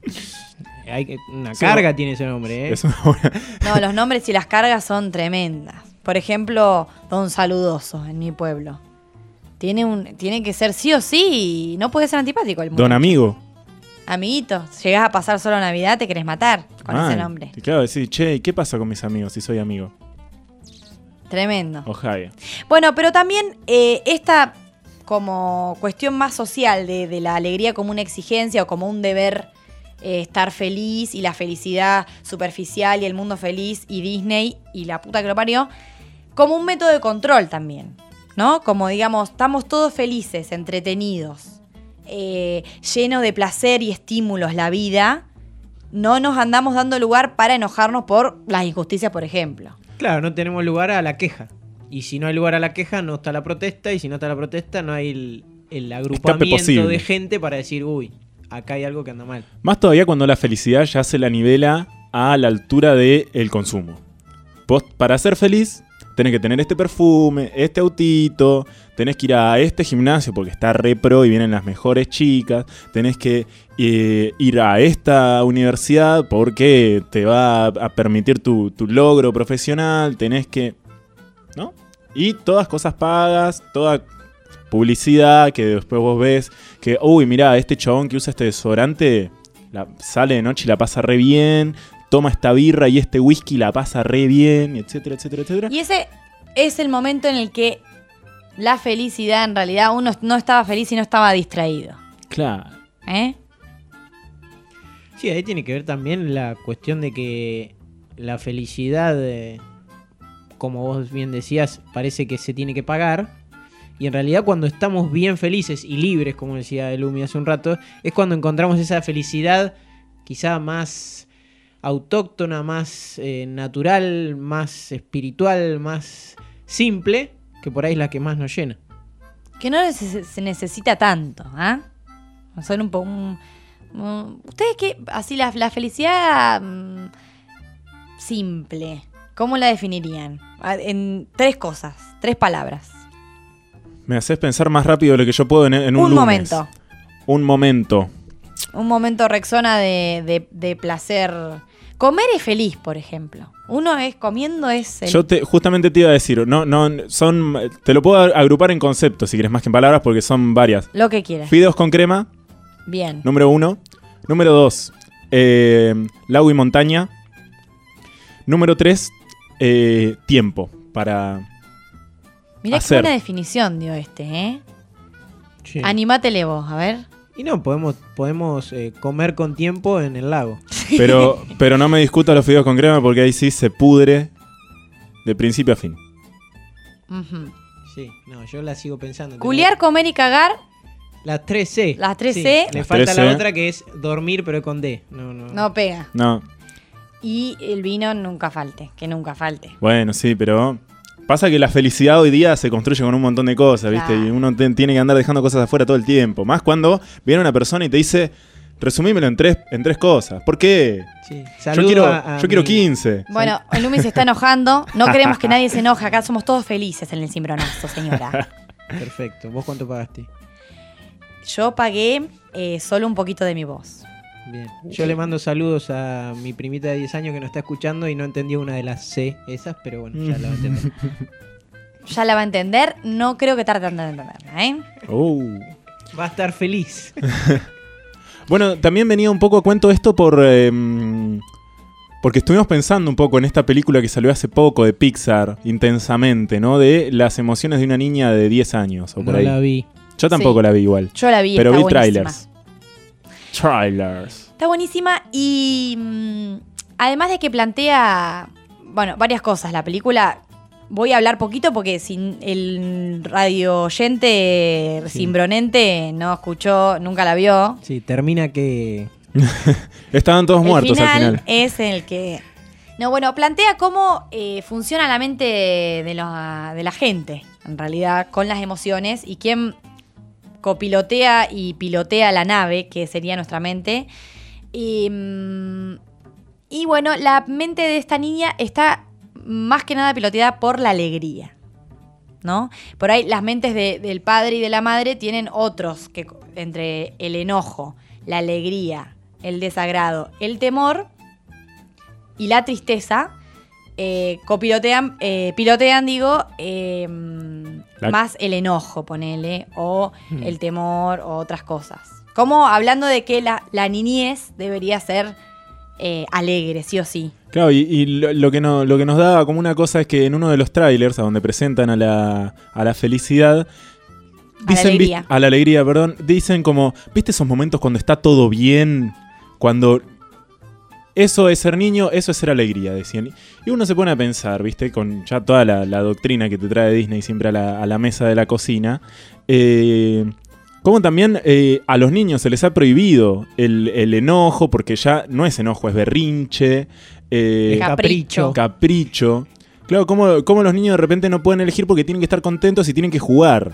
Una Sí, carga no. tiene ese nombre, ¿eh? Es una buena- No, los nombres y las cargas son tremendas. Por ejemplo, Don Saludoso en mi pueblo. Tiene que ser sí o sí y no puede ser antipático el mundo. Don amigo. Amiguito, llegás a pasar solo Navidad, te querés matar con ese Mal. nombre. Y claro, decir, che, ¿y qué pasa con mis amigos si soy amigo? Tremendo. Ojalá. Bueno, pero también esta como cuestión más social de la alegría como una exigencia o como un deber estar feliz y la felicidad superficial y el mundo feliz y Disney y la puta que lo parió, como un método de control también, ¿no? Como digamos, estamos todos felices, entretenidos, llenos de placer y estímulos la vida, no nos andamos dando lugar para enojarnos por las injusticias, por ejemplo. Claro, no tenemos lugar a la queja. Y si no hay lugar a la queja, no está la protesta. Y si no está la protesta, no hay el agrupamiento posible. de gente para decir, uy, acá hay algo que anda mal. Más todavía cuando la felicidad ya se la nivela a la altura del consumo. Vos, para ser feliz, tenés que tener este perfume, este autito, tenés que ir a este gimnasio porque está re pro y vienen las mejores chicas, tenés que ir a esta universidad porque te va a permitir tu logro profesional, tenés que... ¿no? Y todas cosas pagas, toda publicidad que después vos ves que, uy, mirá, este chabón que usa este desodorante sale de noche y la pasa re bien, toma esta birra y este whisky la pasa re bien, etcétera, etcétera, etcétera. Y ese es el momento en el que la felicidad, en realidad, uno no estaba feliz y no estaba distraído. Claro. ¿Eh? Sí, ahí tiene que ver también la cuestión de que la felicidad, como vos bien decías, parece que se tiene que pagar. Y en realidad cuando estamos bien felices y libres, como decía Elumi hace un rato, es cuando encontramos esa felicidad quizá más autóctona, más natural, más espiritual, más simple, que por ahí es la que más nos llena. Que no se necesita tanto, ¿ah? Son un poco... ¿Ustedes qué? Así la felicidad simple, ¿cómo la definirían? En 3 cosas, 3 palabras. Me haces pensar más rápido de lo que yo puedo en un Un lunes. momento. Un momento. Un momento Rexona de placer. Comer es feliz, por ejemplo. Uno es comiendo es el... Yo justamente te iba a decir, te lo puedo agrupar en conceptos si quieres más que en palabras porque son varias. Lo que quieras. Fideos con crema, Bien. número 1. Número 2, lago y montaña. Número 3, tiempo para Mirá qué hacer. buena definición dio ¿eh? Sí. Animátele vos, a ver. Y no, podemos comer con tiempo en el lago. Pero no me discuta los fideos con crema porque ahí sí se pudre de principio a fin. Ujú. Sí, no, yo la sigo pensando. Culiar, comer y cagar. Las 3C. Las 3C. Sí, le Las falta 3C. la otra que es dormir pero con D. No. No pega. No, Y el vino nunca falte. Que nunca falte. bueno, sí, pero pasa que la felicidad hoy día se construye con un montón de cosas, ¿viste? Claro. Y uno tiene que andar dejando cosas afuera todo el tiempo. Más cuando viene una persona y te dice, resumímelo en tres cosas. ¿Por qué? Sí. Yo Saludo quiero, a yo quiero mi- 15. Bueno, el Lumi se está enojando. No queremos que nadie se enoje. Acá somos todos felices en el cimbronazo, señora. Perfecto. ¿Vos cuánto pagaste? Yo pagué solo un poquito de mi voz. Bien. Yo le mando saludos a mi primita de 10 años que nos está escuchando y no entendió una de las C esas, pero bueno, ya la va a entender. Ya la va a entender. No creo que tarde tanto en entenderla, ¿eh? Va a estar feliz. Bueno, también venía un poco a cuento esto porque estuvimos pensando un poco en esta película que salió hace poco de Pixar, Intensamente, ¿no? De las emociones de una niña de 10 años o por No ahí. la vi. Yo tampoco Sí. la vi igual. Yo la vi, Pero está vi buenísima. Trailers. Está buenísima y además de que plantea, bueno, varias cosas. La película, voy a hablar poquito porque sin el radio oyente cimbronente no escuchó, nunca la vio. Sí, termina que... Estaban todos muertos el al final. es el que... No, bueno, plantea cómo funciona la mente de la gente, en realidad, con las emociones y quién copilotea y pilotea la nave, que sería nuestra mente. Y bueno, la mente de esta niña está más que nada piloteada por la alegría, ¿no? Por ahí las mentes del padre y de la madre tienen otros, que entre el enojo, la alegría, el desagrado, el temor y la tristeza, pilotean, más el enojo, ponele, o el temor, o otras cosas. Como hablando de que la niñez debería ser alegre, sí o sí. Claro, y lo que nos da como una cosa es que en uno de los trailers, a donde presentan a la felicidad, alegría. A la alegría, perdón, dicen como, ¿viste esos momentos cuando está todo bien? Cuando eso es ser niño, eso es ser alegría, decían. Y uno se pone a pensar, ¿viste? Con ya toda la doctrina que te trae Disney siempre a la mesa de la cocina. Como también a los niños se les ha prohibido el enojo, porque ya no es enojo, es berrinche. Capricho. Claro, como los niños de repente no pueden elegir porque tienen que estar contentos y tienen que jugar.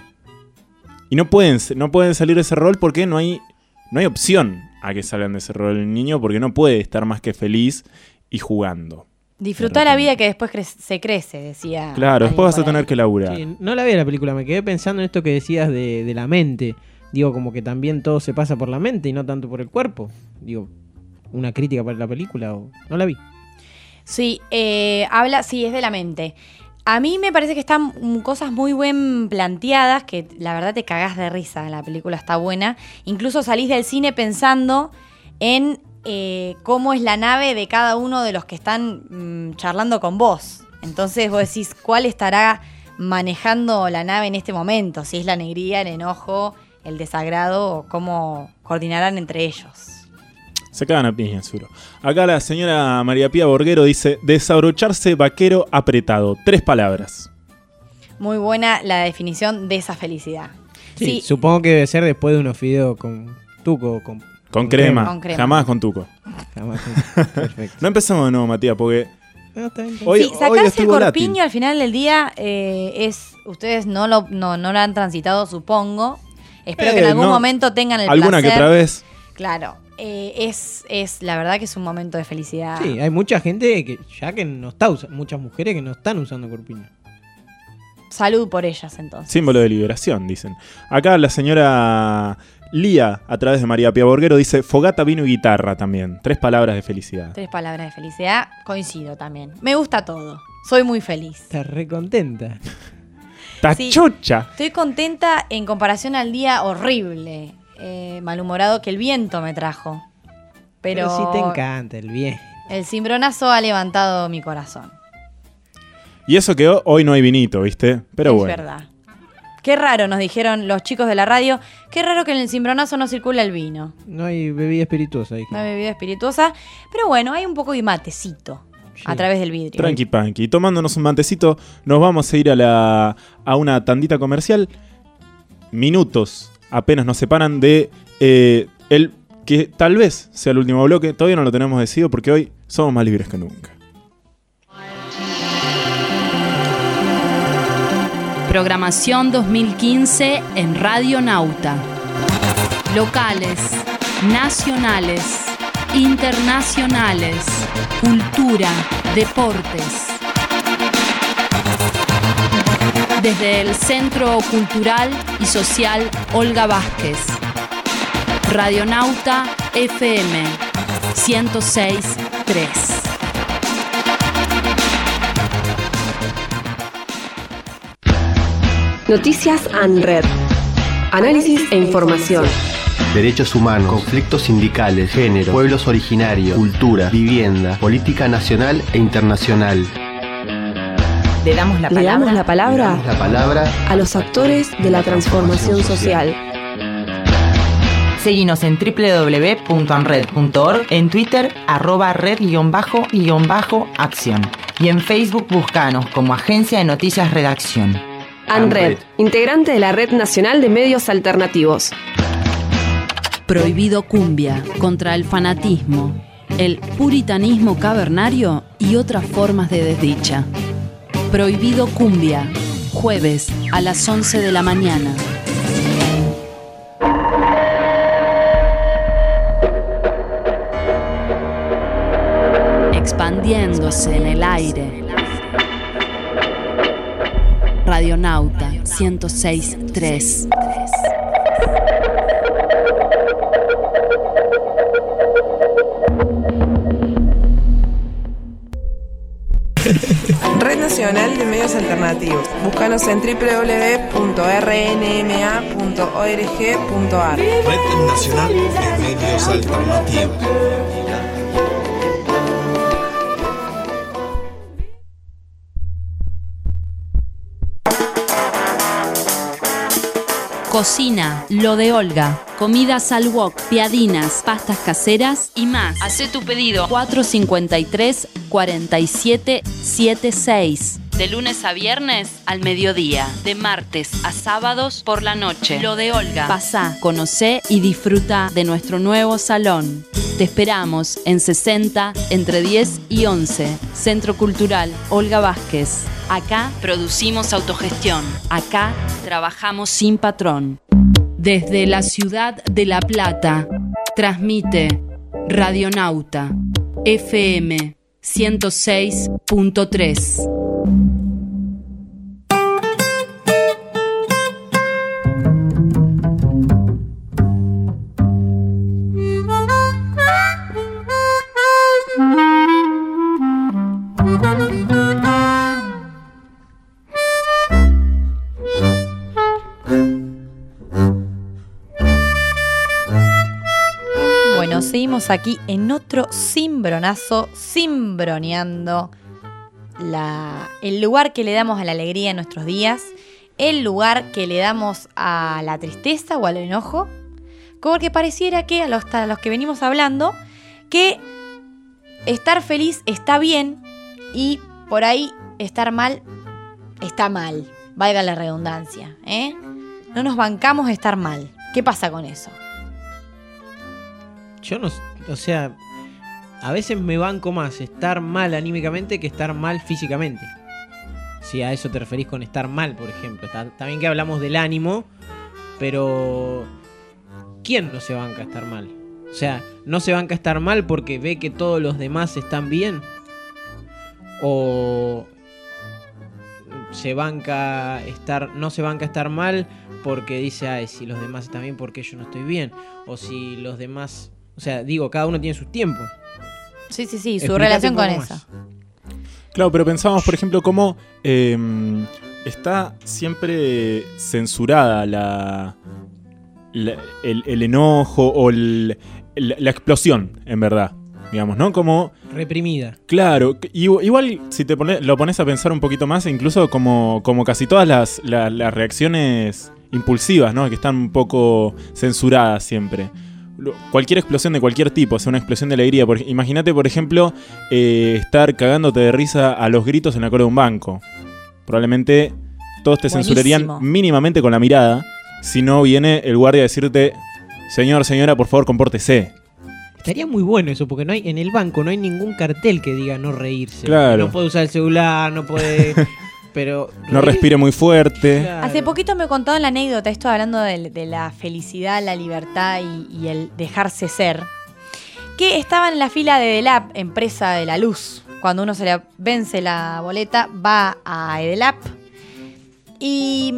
Y no pueden salir de ese rol porque no hay opción a que salgan de ese rol el niño, porque no puede estar más que feliz y jugando. Disfrutar la vida que después se crece, decía. Claro, después vas a alguien por tener ahí. que laburar. Sí, no la vi la película, me quedé pensando en esto que decías de la mente. Digo, como que también todo se pasa por la mente y no tanto por el cuerpo. Digo, una crítica para la película o... No la vi. Sí, sí, es de la mente. A mí me parece que están cosas muy bien planteadas, que la verdad te cagás de risa, la película está buena. Incluso salís del cine pensando en cómo es la nave de cada uno de los que están charlando con vos. Entonces vos decís, ¿cuál estará manejando la nave en este momento? Si es la alegría, el enojo, el desagrado, o cómo coordinarán entre ellos. Se cagan a piña, seguro. Acá la señora María Pía Borguero dice, desabrocharse vaquero apretado. 3 palabras. Muy buena la definición de esa felicidad. Sí, supongo que debe ser después de unos fideos con tuco. Con crema. Con crema. Jamás con tuco. Jamás. Perfecto. No empecemos de nuevo, Matías, porque No, está bien. hoy, sí, hoy sacarse estoy el volátil. corpiño al final del día ustedes no lo han transitado, supongo. Espero que en algún no. momento tengan el Alguna placer. que otra vez. Claro, es la verdad que es un momento de felicidad. Sí, hay mucha gente que ya que no está usando, muchas mujeres que no están usando corpiño. Salud por ellas entonces. Símbolo de liberación, dicen. Acá la señora Lía, a través de María Pía Borguero, dice fogata, vino y guitarra también. 3 palabras de felicidad. 3 palabras de felicidad, coincido también. Me gusta todo, soy muy feliz. Está re contenta. Sí. ¡Tachucha! Estoy contenta en comparación al día horrible, malhumorado que el viento me trajo. Pero sí te encanta el bien. El cimbronazo ha levantado mi corazón. Y eso que hoy no hay vinito, ¿viste? Pero es bueno. verdad. Qué raro, nos dijeron los chicos de la radio. Qué raro que en el cimbronazo no circula el vino. No hay bebida espirituosa ahí. No hay bebida espirituosa. Pero bueno, hay un poco de matecito a través del vidrio. Tranqui panqui. Tomándonos un mantecito, nos vamos a ir a una tandita comercial. Minutos apenas nos separan de el que tal vez sea el último bloque. Todavía no lo tenemos decidido porque hoy somos más libres que nunca. Programación 2015 en Radio Nauta. Locales, nacionales, internacionales, cultura, deportes. Desde el Centro Cultural y Social Olga Vázquez. Radionauta FM 106.3. Noticias ANRED. Análisis e información. Derechos humanos, conflictos sindicales, género, pueblos originarios, cultura, vivienda, política nacional e internacional. Le damos la palabra a los actores de la transformación social. Seguinos en www.anred.org, en Twitter @red_acción y en Facebook búscanos como Agencia de Noticias Redacción. ANRED, integrante de la Red Nacional de Medios Alternativos. Prohibido cumbia, contra el fanatismo, el puritanismo cavernario y otras formas de desdicha. Prohibido cumbia, jueves a las 11 de la mañana. Expandiéndose en el aire. Radionauta 106.3. Red Nacional de Medios Alternativos. Búscanos en www.rnma.org.ar. Red Nacional de Medios Alternativos. Cocina, lo de Olga. Comidas al wok, piadinas, pastas caseras y más. Hacé tu pedido 453-4776. De lunes a viernes al mediodía. De martes a sábados por la noche. Lo de Olga. Pasá, conocé y disfruta de nuestro nuevo salón. Te esperamos en 60, entre 10 y 11. Centro Cultural Olga Vázquez. Acá producimos autogestión. Acá trabajamos sin patrón. Desde la ciudad de La Plata, transmite Radionauta FM 106.3. Seguimos aquí en otro cimbronazo, cimbroneando el lugar que le damos a la alegría en nuestros días, el lugar que le damos a la tristeza o al enojo, porque pareciera que a los que venimos hablando, que estar feliz está bien y por ahí estar mal está mal, valga la redundancia, ¿eh? No nos bancamos estar mal. ¿Qué pasa con eso? Yo no, o sea, a veces me banco más estar mal anímicamente que estar mal físicamente. Si a eso te referís con estar mal, por ejemplo. Está bien que hablamos del ánimo, pero ¿quién no se banca estar mal? O sea, ¿no se banca estar mal porque ve que todos los demás están bien? ¿O no se banca estar mal porque dice, ay, si los demás están bien, ¿por qué yo no estoy bien? O si los demás... O sea, digo, cada uno tiene sus tiempos. Sí, su relación con eso. Claro, pero pensamos, por ejemplo, cómo está siempre censurada el enojo o la explosión, en verdad. digamos, ¿no? Como... Reprimida. Claro, igual si lo pones a pensar un poquito más, incluso como casi todas las reacciones impulsivas, ¿no? Que están un poco censuradas siempre. Cualquier explosión de cualquier tipo, o sea, una explosión de alegría. Imagínate, por ejemplo, estar cagándote de risa a los gritos en la cola de un banco. Probablemente todos te censurarían mínimamente con la mirada, si no viene el guardia a decirte, señor, señora, por favor, compórtese. Estaría muy bueno eso, porque en el banco no hay ningún cartel que diga no reírse. Claro. No puede usar el celular, no puede... pero no respire muy fuerte. Claro. Hace poquito me contaron la anécdota, esto hablando de la felicidad, la libertad y el dejarse ser, que estaban en la fila de Edelap, empresa de la luz. Cuando uno se le vence la boleta, va a Edelap y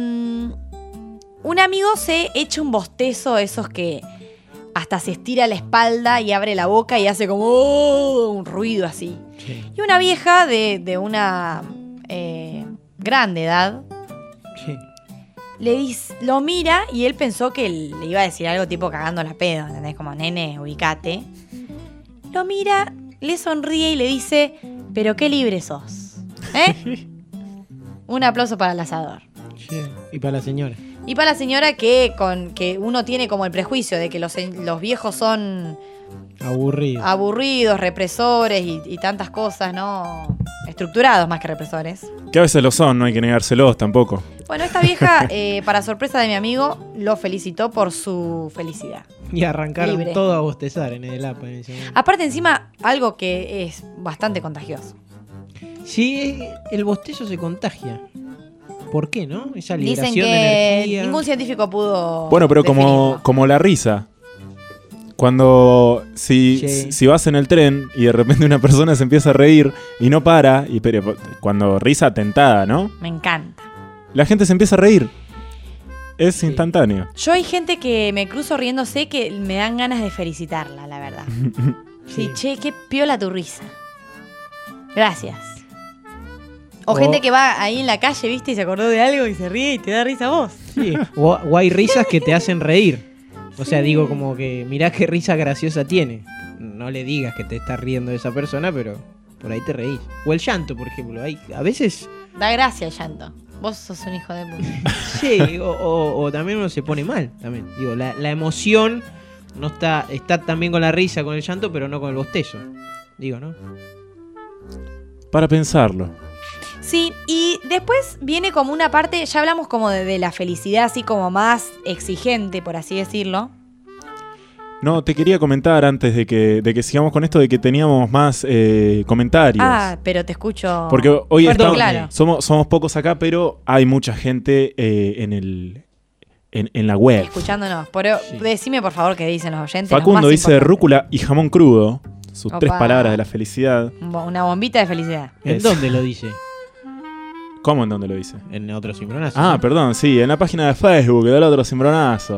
un amigo se echa un bostezo, esos que hasta se estira la espalda y abre la boca y hace como un ruido así. Sí. Y una vieja de una grande edad lo mira y él pensó que le iba a decir algo tipo cagando la pedo, ¿entendés? Como, nene, ubicate. Lo mira, le sonríe y le dice, pero qué libre sos. Un aplauso para el asador. Sí. Y para la señora. Y para la señora que uno tiene como el prejuicio de que los viejos son aburridos, represores y tantas cosas, ¿no? Estructurados más que represores. Que a veces lo son, no hay que negárselos tampoco. Bueno, esta vieja, para sorpresa de mi amigo, lo felicitó por su felicidad. Y arrancaron libre. todo a bostezar en el app. Aparte, encima, algo que es bastante contagioso. Sí, el bostezo se contagia. ¿Por qué, no? Esa liberación Dicen que de energía. ningún científico pudo. Bueno, pero como la risa. Cuando si vas en el tren y de repente una persona se empieza a reír y no para, pero cuando risa tentada, ¿no? Me encanta. La gente se empieza a reír. Es instantáneo. Yo hay gente que me cruzo riéndose que me dan ganas de felicitarla, la verdad. Sí, che, qué piola tu risa. Gracias. O gente que va ahí en la calle, ¿viste? Y se acordó de algo y se ríe y te da risa a vos. Sí. O hay risas que te hacen reír. O sea, digo como que mirá qué risa graciosa tiene. No le digas que te estás riendo de esa persona, pero por ahí te reís. O el llanto, por ejemplo. A veces... Da gracia el llanto. Vos sos un hijo de puta. Sí, o también uno se pone mal. También. Digo, la emoción no está también con la risa, con el llanto, pero no con el bostezo. Digo, ¿no? Para pensarlo. Sí, y después viene como una parte, ya hablamos como de la felicidad así como más exigente, por así decirlo. No, te quería comentar antes de que sigamos con esto de que teníamos más comentarios. Ah, pero te escucho. Porque hoy claro. somos pocos acá, pero hay mucha gente en la web. Escuchándonos. Decime por favor qué dicen los oyentes. Facundo dice rúcula y jamón crudo. Sus Opa. 3 palabras de la felicidad. Una bombita de felicidad. ¿En dónde lo dice? ¿Cómo en dónde lo dice? En Otro Cimbronazo. Ah, perdón, sí, en la página de Facebook del Otro Cimbronazo.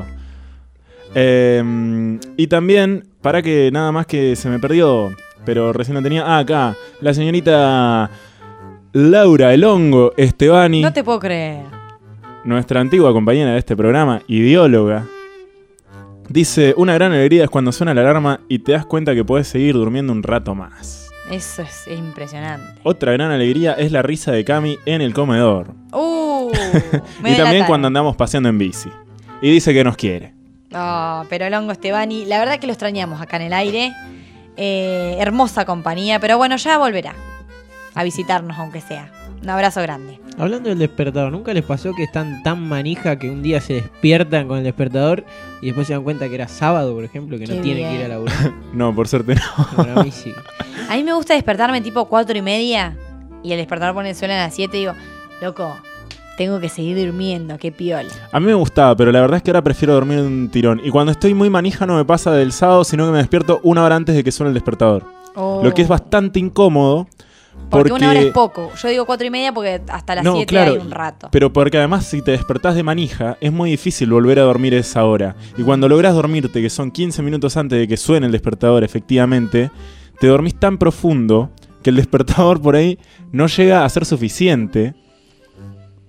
Y también, para que nada más que se me perdió, pero recién lo tenía. Acá, la señorita Laura El Hongo Estebani. No te puedo creer. Nuestra antigua compañera de este programa, ideóloga. Dice, una gran alegría es cuando suena la alarma y te das cuenta que podés seguir durmiendo un rato más. Eso es impresionante. Otra gran alegría es la risa de Cami en el comedor. Y también cuando andamos paseando en bici. Y dice que nos quiere. Pero el Hongo Estebani, la verdad que lo extrañamos acá en el aire. Hermosa compañía, pero bueno, ya volverá a visitarnos aunque sea. Un abrazo grande. Hablando del despertador, ¿nunca les pasó que están tan manija que un día se despiertan con el despertador y después se dan cuenta que era sábado, por ejemplo, que no tienen que ir a laburar? No, por suerte no. Bueno, a mí sí. A mí me gusta despertarme tipo 4:30 y el despertador pone el sol a las 7 y digo, loco, tengo que seguir durmiendo, qué piola. A mí me gustaba, pero la verdad es que ahora prefiero dormir en un tirón. Y cuando estoy muy manija no me pasa del sábado, sino que me despierto 1 hora antes de que suene el despertador. Lo que es bastante incómodo. Porque 1 hora es poco. Yo digo 4:30 porque hasta las 7 claro, hay un rato. Pero porque además si te despertás de manija, es muy difícil volver a dormir a esa hora. Y cuando lográs dormirte, que son 15 minutos antes de que suene el despertador efectivamente, te dormís tan profundo que el despertador por ahí no llega a ser suficiente.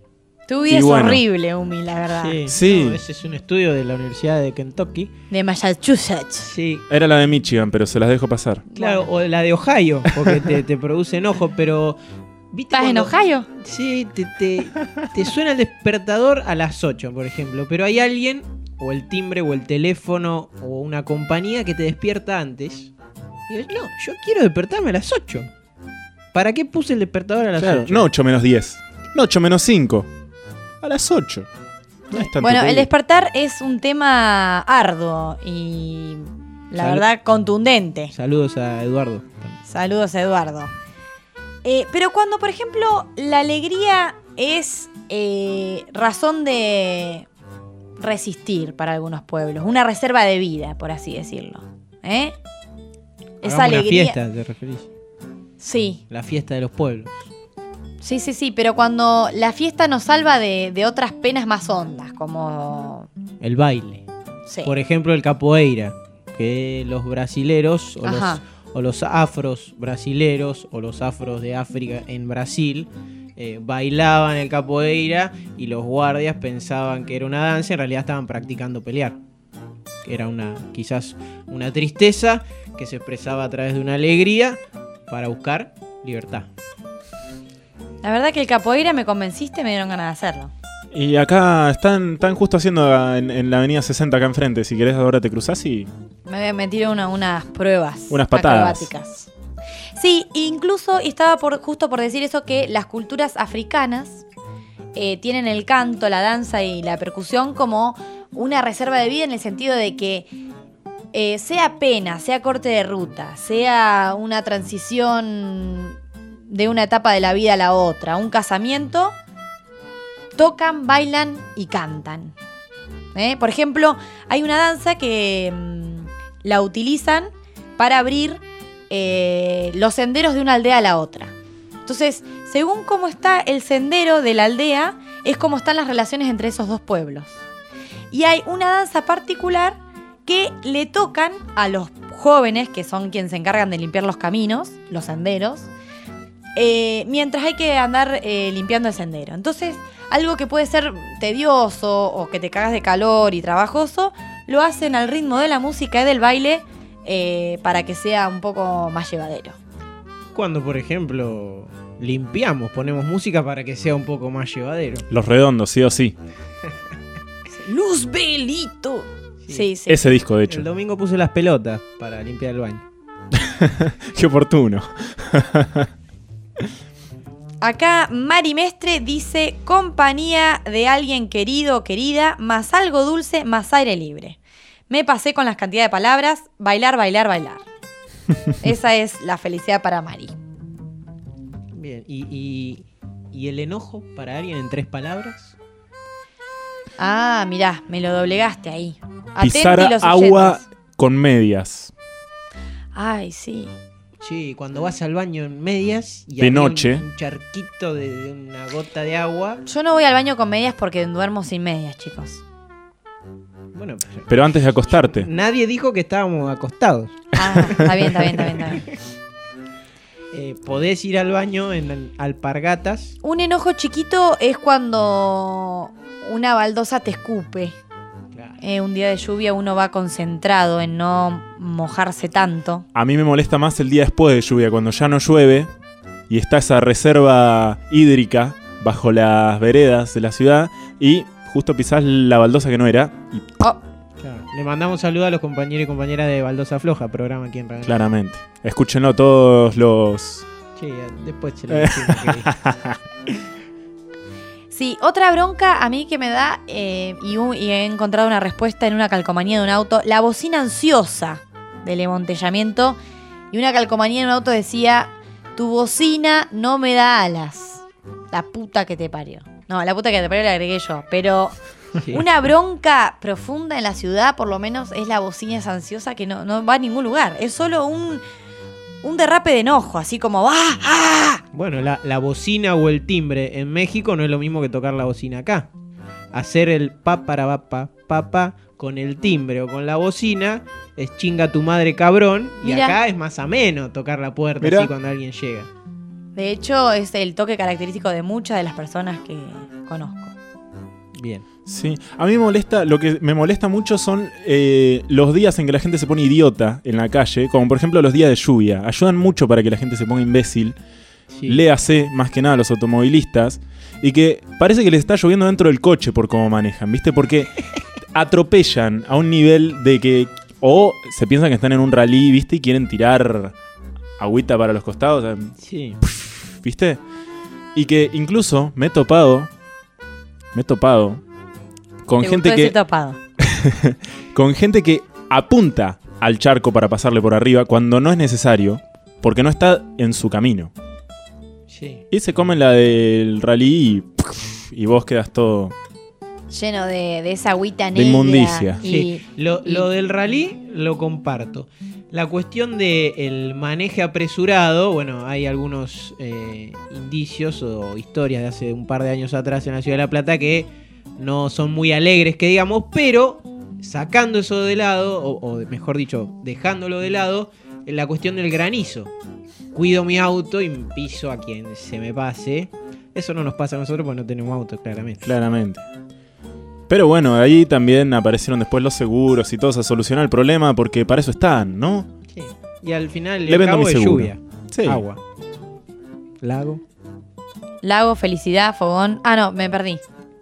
Tu vida Y es bueno. horrible, Umi, la verdad. Sí. No, ese es un estudio de la Universidad de Kentucky. De Massachusetts. Sí. Era la de Michigan, pero se las dejo pasar. Claro, o la de Ohio, porque te produce enojo, pero... ¿viste ¿Estás en cuando- Ohio? Sí, te suena el despertador a las 8, por ejemplo, pero hay alguien, o el timbre, o el teléfono, o una compañía que te despierta antes. Y dices, no, yo quiero despertarme a las 8. ¿Para qué puse el despertador a las Claro, 8? no 8 menos 10. No 8 menos 5. A las 8. No es tanto Bueno, el pedir. despertar es un tema arduo y la Salud. verdad contundente. Saludos a Eduardo. Saludos, Eduardo. Pero cuando, por ejemplo, la alegría es razón de resistir para algunos pueblos, una reserva de vida, por así decirlo. Esa Hagamos alegría. una fiesta, ¿te referís? Sí, La fiesta de los pueblos. sí, pero cuando la fiesta nos salva de otras penas más hondas, como... El baile. Sí. Por ejemplo, el capoeira, que los brasileros Ajá. o los afros brasileros o los afros de África en Brasil bailaban el capoeira y los guardias pensaban que era una danza, en realidad estaban practicando pelear. Que era quizás una tristeza que se expresaba a través de una alegría para buscar libertad. La verdad que el capoeira me convenciste, me dieron ganas de hacerlo. Y acá están justo haciendo en la avenida 60 acá enfrente. Si querés ahora te cruzás y... Me tiro unas pruebas Unas patadas. acrobáticas. Sí, incluso estaba justo por decir eso, que las culturas africanas tienen el canto, la danza y la percusión como una reserva de vida, en el sentido de que sea pena, sea corte de ruta, sea una transición de una etapa de la vida a la otra, un casamiento, tocan, bailan y cantan. Por ejemplo, hay una danza que la utilizan para abrir los senderos de una aldea a la otra. Entonces, según cómo está el sendero de la aldea, es como están las relaciones entre esos dos pueblos. Y hay una danza particular que le tocan a los jóvenes, que son quienes se encargan de limpiar los caminos, los senderos, mientras hay que andar limpiando el sendero. Entonces, algo que puede ser tedioso o que te cagas de calor y trabajoso, lo hacen al ritmo de la música y del baile para que sea un poco más llevadero. Cuando, por ejemplo, limpiamos, ponemos música para que sea un poco más llevadero. Los Redondos, sí o sí. ¡Luz Belito! Sí. Ese disco, de hecho. El domingo puse las pelotas para limpiar el baño. Qué oportuno. Acá Mari Mestre dice: compañía de alguien querido o querida, más algo dulce, más aire libre. Me pasé con las cantidades de palabras, bailar, bailar, bailar. Esa es la felicidad para Mari. Bien, ¿y el enojo para alguien en 3 palabras? Ah, mirá, me lo doblegaste ahí. Pisar Atenti los agua oyentes. con medias. Ay, sí. Sí, cuando vas al baño en medias y De había noche. un charquito de una gota de agua. Yo no voy al baño con medias porque duermo sin medias, chicos. Bueno, Pero antes de acostarte. nadie dijo que estábamos acostados. Ah, está bien. Podés ir al baño en alpargatas. Un enojo chiquito es cuando una baldosa te escupe. Un día de lluvia uno va concentrado en no mojarse tanto. A mí me molesta más el día después de lluvia, cuando ya no llueve y está esa reserva hídrica bajo las veredas de la ciudad y justo pisás la baldosa que no era. Y Claro. Le mandamos saludos a los compañeros y compañeras de Baldosa Floja, programa aquí en Radio. claramente. Escúchenlo todos los... Sí, después se lo decimos que- Sí, otra bronca a mí que me da, y he encontrado una respuesta en una calcomanía de un auto, la bocina ansiosa del embotellamiento. Y una calcomanía en un auto decía: tu bocina no me da alas. La puta que te parió. No, la puta que te parió la agregué yo. Pero Sí. una bronca profunda en la ciudad, por lo menos, es la bocina esa ansiosa que no va a ningún lugar. Es solo un derrape de enojo, así como ¡ah! ¡Ah! Bueno, la bocina o el timbre en México no es lo mismo que tocar la bocina acá. Hacer el pa para pa con el timbre o con la bocina es chinga tu madre cabrón. Y Mirá. acá es más ameno tocar la puerta Mirá. así cuando alguien llega. De hecho, es el toque característico de muchas de las personas que conozco. Bien. Sí, a mí me molesta, lo que me molesta mucho son los días en que la gente se pone idiota en la calle, como por ejemplo los días de lluvia. Ayudan mucho para que la gente se ponga imbécil. Sí. Léase, más que nada, a los automovilistas. Y que parece que les está lloviendo dentro del coche por cómo manejan, ¿viste? Porque atropellan a un nivel de que... O se piensan que están en un rally, ¿viste? Y quieren tirar agüita para los costados. O sea, Sí. ¿viste? Y que incluso me he topado con ¿Te gente gustó que... decir topado? con gente que apunta al charco para pasarle por arriba cuando no es necesario, porque no está en su camino. Sí. Y se comen la del rally y vos quedas todo... Lleno de esa agüita De negra. inmundicia. Sí. Lo del rally lo comparto. La cuestión del maneje apresurado, bueno, hay algunos indicios o historias de hace un par de años atrás en la Ciudad de La Plata que no son muy alegres, que digamos, pero sacando eso de lado, o mejor dicho, dejándolo de lado, en la cuestión del granizo. Cuido mi auto y piso a quien se me pase. Eso no nos pasa a nosotros porque no tenemos auto, claramente. Claramente. Pero bueno, ahí también aparecieron después los seguros y todo a solucionar el problema porque para eso están, ¿no? Sí. Y al final Le vendo mi de seguro. lluvia, Sí. agua, lago. Lago, felicidad, fogón. Ah, no, me perdí.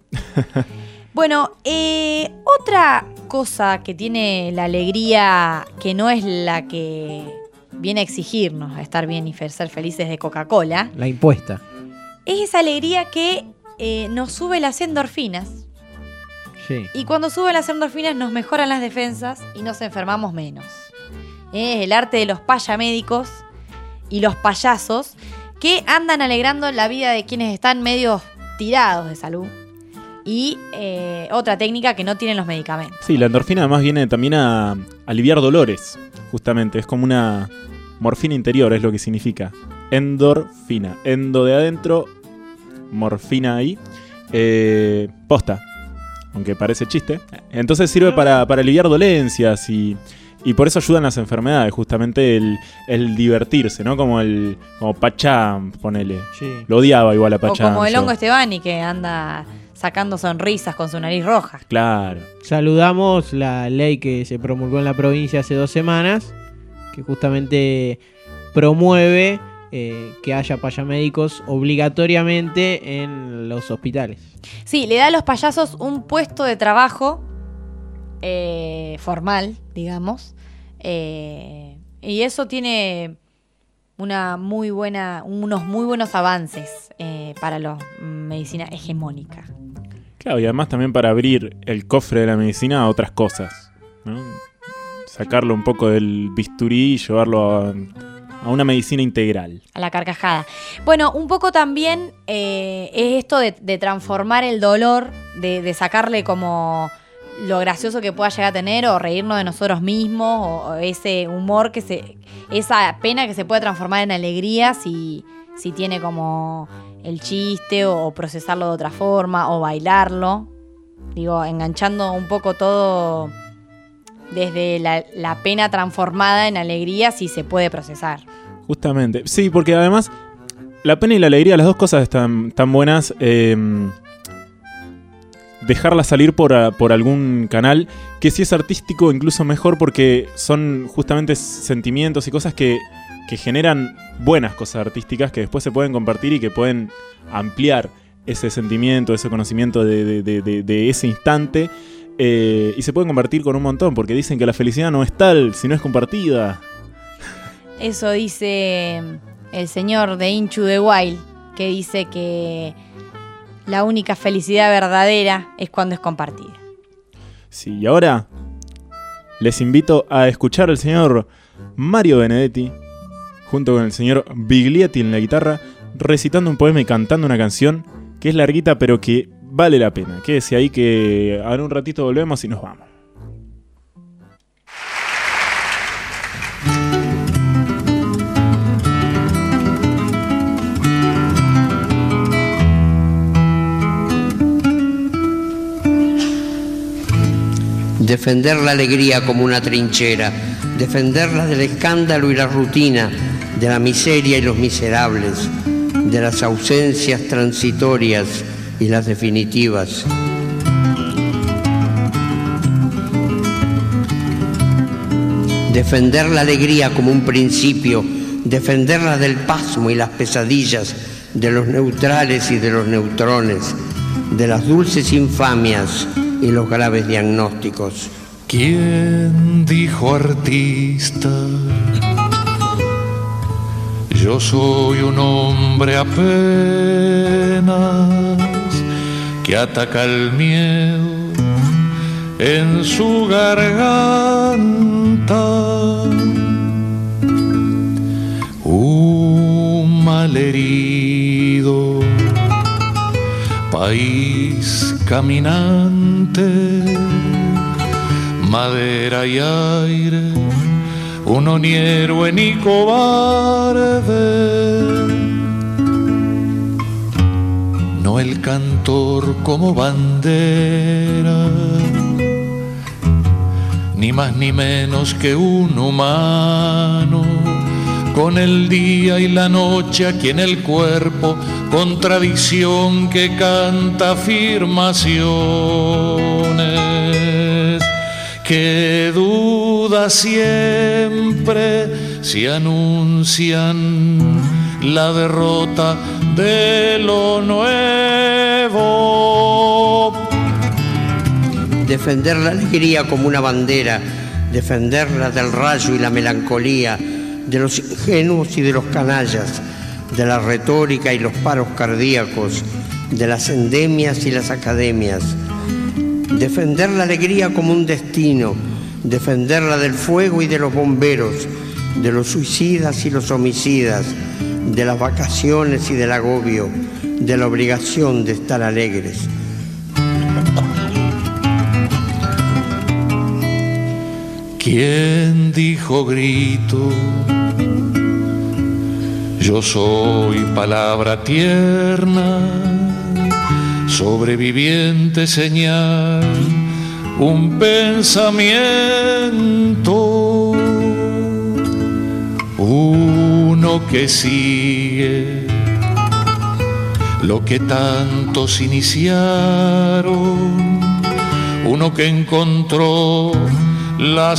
Bueno, otra cosa que tiene la alegría, que no es la que viene a exigirnos a estar bien y ser felices de Coca-Cola, La impuesta. es esa alegría que nos sube las endorfinas. Sí. Y cuando suben las endorfinas nos mejoran las defensas y nos enfermamos menos. Es el arte de los payamédicos y los payasos que andan alegrando la vida de quienes están medio tirados de salud. Y otra técnica que no tienen los medicamentos. Sí, la endorfina además viene también a aliviar dolores, justamente. Es como una morfina interior, es lo que significa. Endorfina. Endo de adentro, morfina ahí. Posta. Aunque parece chiste. Entonces sirve para aliviar dolencias y por eso ayudan las enfermedades, justamente el divertirse, ¿no? Como Pachá, ponele. Sí. Lo odiaba igual a O Pachá. como el yo. hongo Estebani que anda sacando sonrisas con su nariz roja. Claro. Saludamos la ley que se promulgó en la provincia hace 2 semanas, que justamente promueve que haya payamédicos obligatoriamente en los hospitales. Sí, le da a los payasos un puesto de trabajo formal, digamos. Y eso tiene unos muy buenos avances para la medicina hegemónica. Claro, y además también para abrir el cofre de la medicina a otras cosas, ¿no? Sacarlo un poco del bisturí y llevarlo a una medicina integral. A la carcajada. Bueno, un poco también es esto de transformar el dolor, de sacarle como lo gracioso que pueda llegar a tener o reírnos de nosotros mismos o ese humor esa pena que se puede transformar en alegría si tiene como el chiste o procesarlo de otra forma o bailarlo. Digo, enganchando un poco todo desde la pena transformada en alegría si se puede procesar. Justamente. Sí, porque además la pena y la alegría, las dos cosas están tan buenas. Dejarla salir por algún canal que si es artístico incluso mejor porque son justamente sentimientos y cosas que generan buenas cosas artísticas que después se pueden compartir y que pueden ampliar ese sentimiento, ese conocimiento de ese instante y se pueden compartir con un montón porque dicen que la felicidad no es tal si no es compartida. Eso dice el señor de Into the Wild, que dice que la única felicidad verdadera es cuando es compartida. Sí, y ahora les invito a escuchar al señor Mario Benedetti junto con el señor Biglietti en la guitarra recitando un poema y cantando una canción que es larguita pero que vale la pena. Quédese ahí que ahora un ratito volvemos y nos vamos. Defender la alegría como una trinchera, defenderla del escándalo y la rutina, de la miseria y los miserables, de las ausencias transitorias y las definitivas. Defender la alegría como un principio, defenderla del pasmo y las pesadillas, de los neutrales y de los neutrones, de las dulces infamias y los graves diagnósticos. ¿Quién dijo artista? Yo soy un hombre apenas que ataca el miedo en su garganta. Un malherido país caminante, madera y aire, uno ni héroe ni cobarde, no el cantor como bandera, ni más ni menos que un humano, con el día y la noche aquí en el cuerpo, contradicción que canta afirmaciones, que duda siempre si anuncian la derrota de lo nuevo. Defender la alegría como una bandera, defenderla del rayo y la melancolía, de los ingenuos y de los canallas, de la retórica y los paros cardíacos, de las endemias y las academias. Defender la alegría como un destino, defenderla del fuego y de los bomberos, de los suicidas y los homicidas, de las vacaciones y del agobio, de la obligación de estar alegres. ¿Quién dijo grito? Yo soy palabra tierna, sobreviviente señal, un pensamiento, uno que sigue lo que tantos iniciaron, uno que encontró la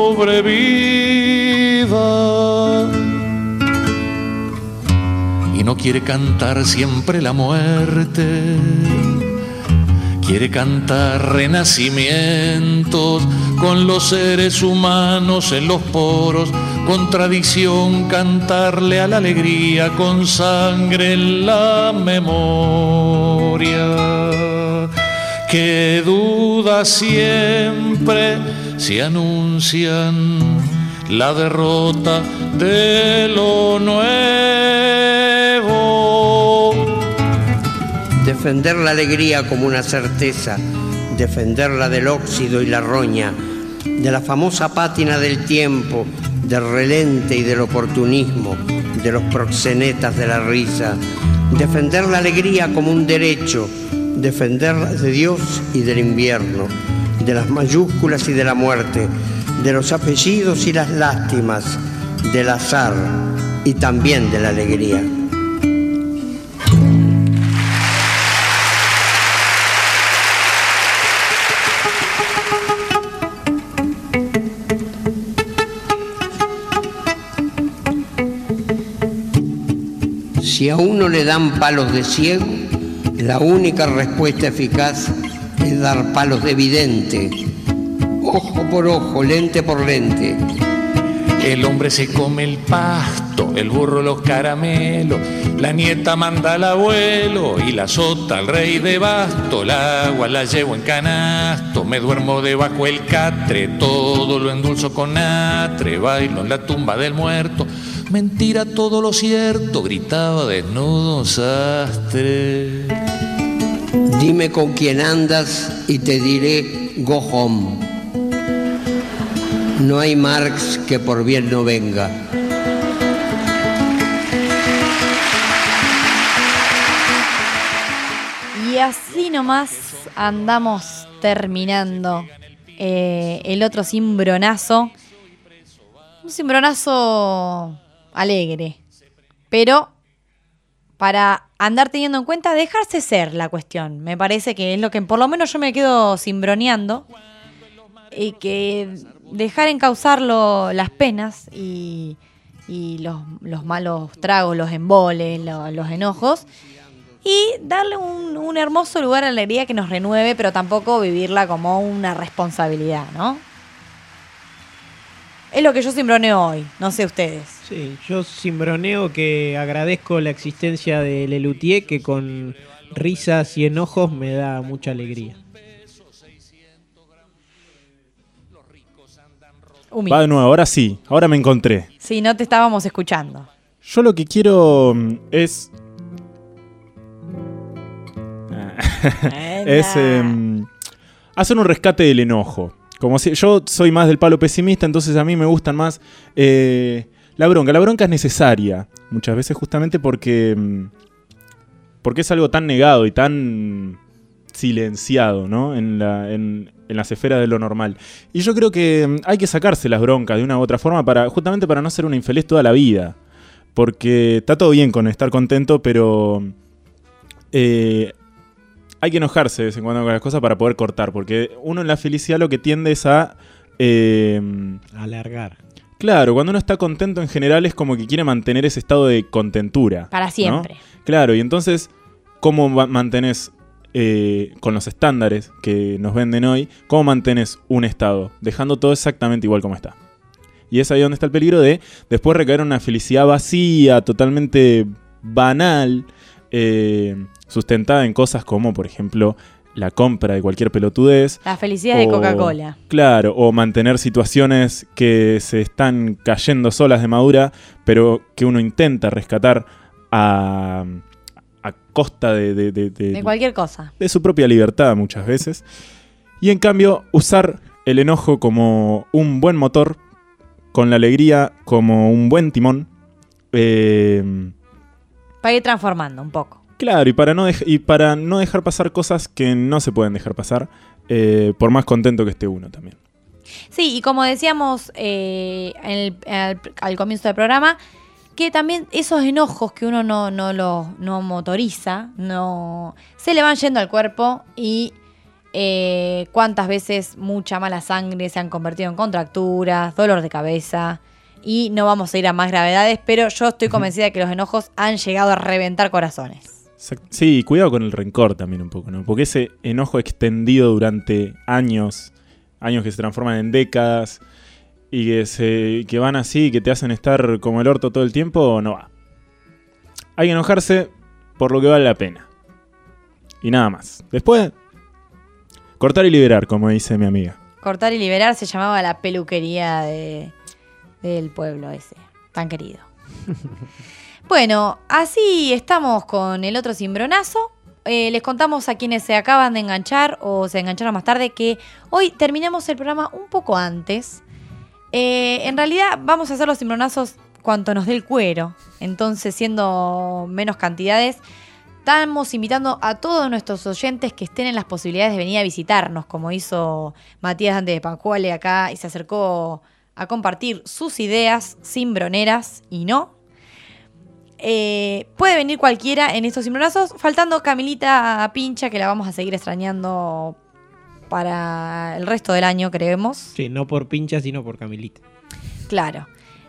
sobrevida y no quiere cantar siempre la muerte, quiere cantar renacimientos con los seres humanos en los poros, contradicción, cantarle a la alegría con sangre en la memoria, que duda siempre si anuncian la derrota de lo nuevo. Defender la alegría como una certeza, defenderla del óxido y la roña, de la famosa pátina del tiempo, del relente y del oportunismo, de los proxenetas de la risa. Defender la alegría como un derecho, defenderla de Dios y del invierno, de las mayúsculas y de la muerte, de los apellidos y las lástimas, del azar y también de la alegría. Si a uno le dan palos de ciego, la única respuesta eficaz es dar palos de vidente, ojo por ojo, lente por lente. El hombre se come el pasto, el burro los caramelos, la nieta manda al abuelo y la sota al rey de basto, el agua la llevo en canasto, me duermo debajo el catre, todo lo endulzo con atre, bailo en la tumba del muerto, mentira todo lo cierto, gritaba desnudo sastre. Dime con quién andas y te diré go home. No hay Marx que por bien no venga. Y así nomás andamos terminando el otro cimbronazo. Un cimbronazo alegre, pero para andar teniendo en cuenta dejarse ser la cuestión. Me parece que es lo que por lo menos yo me quedo cimbroneando. Y que dejar encauzarlo las penas y los malos tragos, los emboles, los enojos. Y darle un hermoso lugar a la alegría que nos renueve, pero tampoco vivirla como una responsabilidad, ¿no? Es lo que yo cimbroneo hoy, no sé ustedes. Sí, yo cimbroneo que agradezco la existencia de Lelutier, que con risas y enojos me da mucha alegría. Va de nuevo, ahora sí, ahora me encontré. Sí, no te estábamos escuchando. Yo lo que quiero es... hacer un rescate del enojo. Como si yo soy más del palo pesimista, entonces a mí me gustan más la bronca. La bronca es necesaria muchas veces justamente porque es algo tan negado y tan silenciado, ¿no? en las esferas de lo normal. Y yo creo que hay que sacarse las broncas de una u otra forma justamente para no ser una infeliz toda la vida. Porque está todo bien con estar contento, pero hay que enojarse de vez en cuando con las cosas para poder cortar. Porque uno en la felicidad lo que tiende es a... alargar. Claro, cuando uno está contento en general es como que quiere mantener ese estado de contentura. Para siempre. ¿No? Claro, y entonces, ¿cómo mantenés con los estándares que nos venden hoy, cómo mantenés un estado? Dejando todo exactamente igual como está. Y es ahí donde está el peligro de después recaer en una felicidad vacía, totalmente banal, sustentada en cosas como, por ejemplo, la compra de cualquier pelotudez. La felicidad de Coca-Cola. Claro, o mantener situaciones que se están cayendo solas de madura, pero que uno intenta rescatar a costa de cualquier cosa. De su propia libertad muchas veces. Y en cambio, usar el enojo como un buen motor, con la alegría como un buen timón. Para ir transformando un poco. Claro, y para no dejar pasar cosas que no se pueden dejar pasar, por más contento que esté uno también. Sí, y como decíamos al comienzo del programa, que también esos enojos que uno no motoriza, se le van yendo al cuerpo y cuántas veces mucha mala sangre se han convertido en contracturas, dolor de cabeza, y no vamos a ir a más gravedades, pero yo estoy convencida de que los enojos han llegado a reventar corazones. Sí, cuidado con el rencor también un poco, ¿no? Porque ese enojo extendido durante años que se transforman en décadas y que van así, que te hacen estar como el orto todo el tiempo, no va. Hay que enojarse por lo que vale la pena. Y nada más. Después, cortar y liberar, como dice mi amiga. Cortar y liberar se llamaba la peluquería del pueblo ese, tan querido. Bueno, así estamos con el otro cimbronazo. Les contamos a quienes se acaban de enganchar o se engancharon más tarde que hoy terminamos el programa un poco antes. En realidad vamos a hacer los cimbronazos cuanto nos dé el cuero. Entonces, siendo menos cantidades, estamos invitando a todos nuestros oyentes que estén en las posibilidades de venir a visitarnos, como hizo Matías Dante de Pancuale acá y se acercó a compartir sus ideas cimbroneras y no. Puede venir cualquiera en estos cimbronazos, faltando Camilita Pincha, que la vamos a seguir extrañando para el resto del año, creemos. Sí, no por Pincha, sino por Camilita. Claro.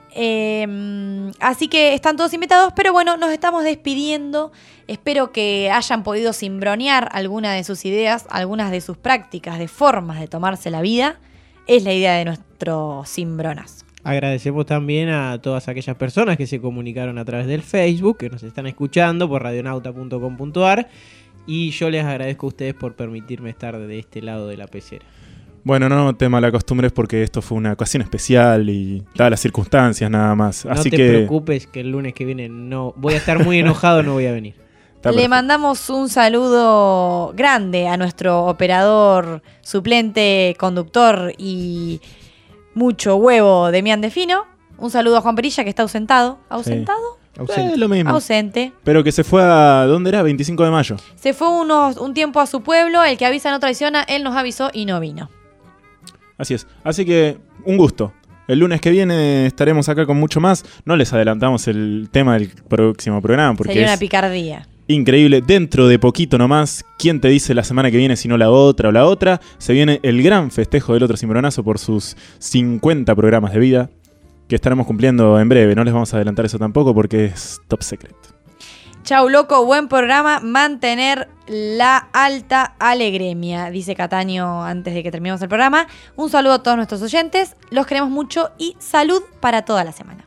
Así que están todos invitados, pero bueno, nos estamos despidiendo. Espero que hayan podido cimbronear alguna de sus ideas, algunas de sus prácticas, de formas de tomarse la vida. Es la idea de nuestro cimbronazo. Agradecemos también a todas aquellas personas que se comunicaron a través del Facebook, que nos están escuchando por radionauta.com.ar, y yo les agradezco a ustedes por permitirme estar de este lado de la pecera. Bueno, no te malacostumbres porque esto fue una ocasión especial y dadas las circunstancias nada más. No Así te preocupes que el lunes que viene no voy a estar muy enojado, no voy a venir. Le mandamos un saludo grande a nuestro operador suplente, conductor y mucho huevo Demián Defino. Un saludo a Juan Perilla, que está ausentado. ¿Ausentado? Sí. Ausente. Lo mismo. Ausente. Pero que se fue a... ¿Dónde era? 25 de mayo. Se fue un tiempo a su pueblo. El que avisa no traiciona. Él nos avisó y no vino. Así es. Así que un gusto. El lunes que viene estaremos acá con mucho más. No les adelantamos el tema del próximo programa porque sería una es picardía. increíble. Dentro de poquito nomás, ¿quién te dice la semana que viene si no la otra o la otra? Se viene el gran festejo del Otro Cimbronazo por sus 50 programas de vida, que estaremos cumpliendo en breve. No les vamos a adelantar eso tampoco porque es top secret. Chau, loco, buen programa. Mantener la alta alegremia, dice Cataño antes de que terminemos el programa. Un saludo a todos nuestros oyentes. Los queremos mucho y salud para toda la semana.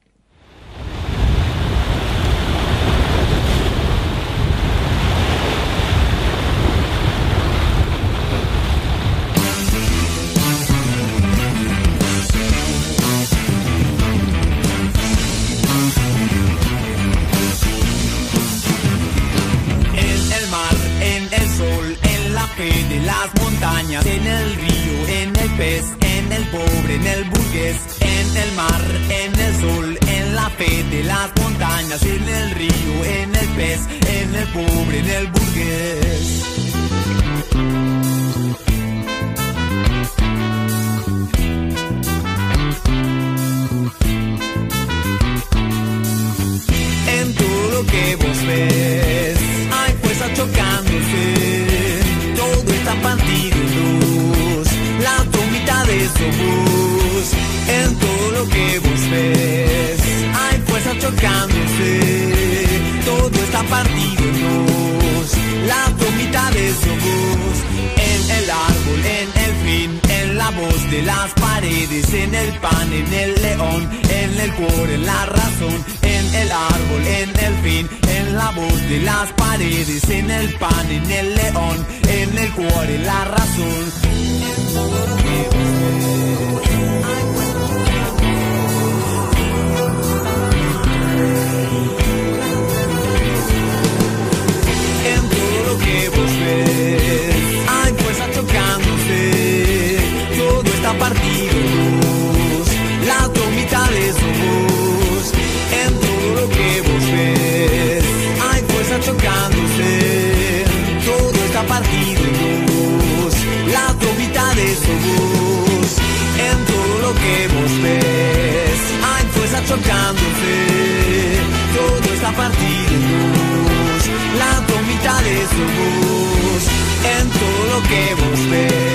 De las montañas, en el río, en el pez, en el pobre, en el burgués, en el mar, en el sol, en la fe de las montañas, en el río, en el pez, en el pobre, en el burgués. En todo lo que vos ves, hay fuerza chocándose. Todo está partido en dos, las dos mitades somos. En todo lo que vos ves, hay fuerzas chocándose. Todo está partido en dos, las dos mitades somos. En el árbol, en el fin, en la voz de las paredes, en el pan, en el león, en el cuore, en la razón. En el árbol, en el fin, en la voz de las paredes, en el pan, en el león, en el cuore, en la razón. En todo lo que vos ves, en todo lo que vos ves, hay fuerza chocándose. Todo está partido en dos, las dos mitades somos. En todo lo que vos ves, hay fuerza chocándose. Todo está partido en dos, las dos mitades somos. En todo lo que vos ves, hay fuerza chocándose. Todo está partido en dos, las dos mitades somos. En todo lo que vos ves.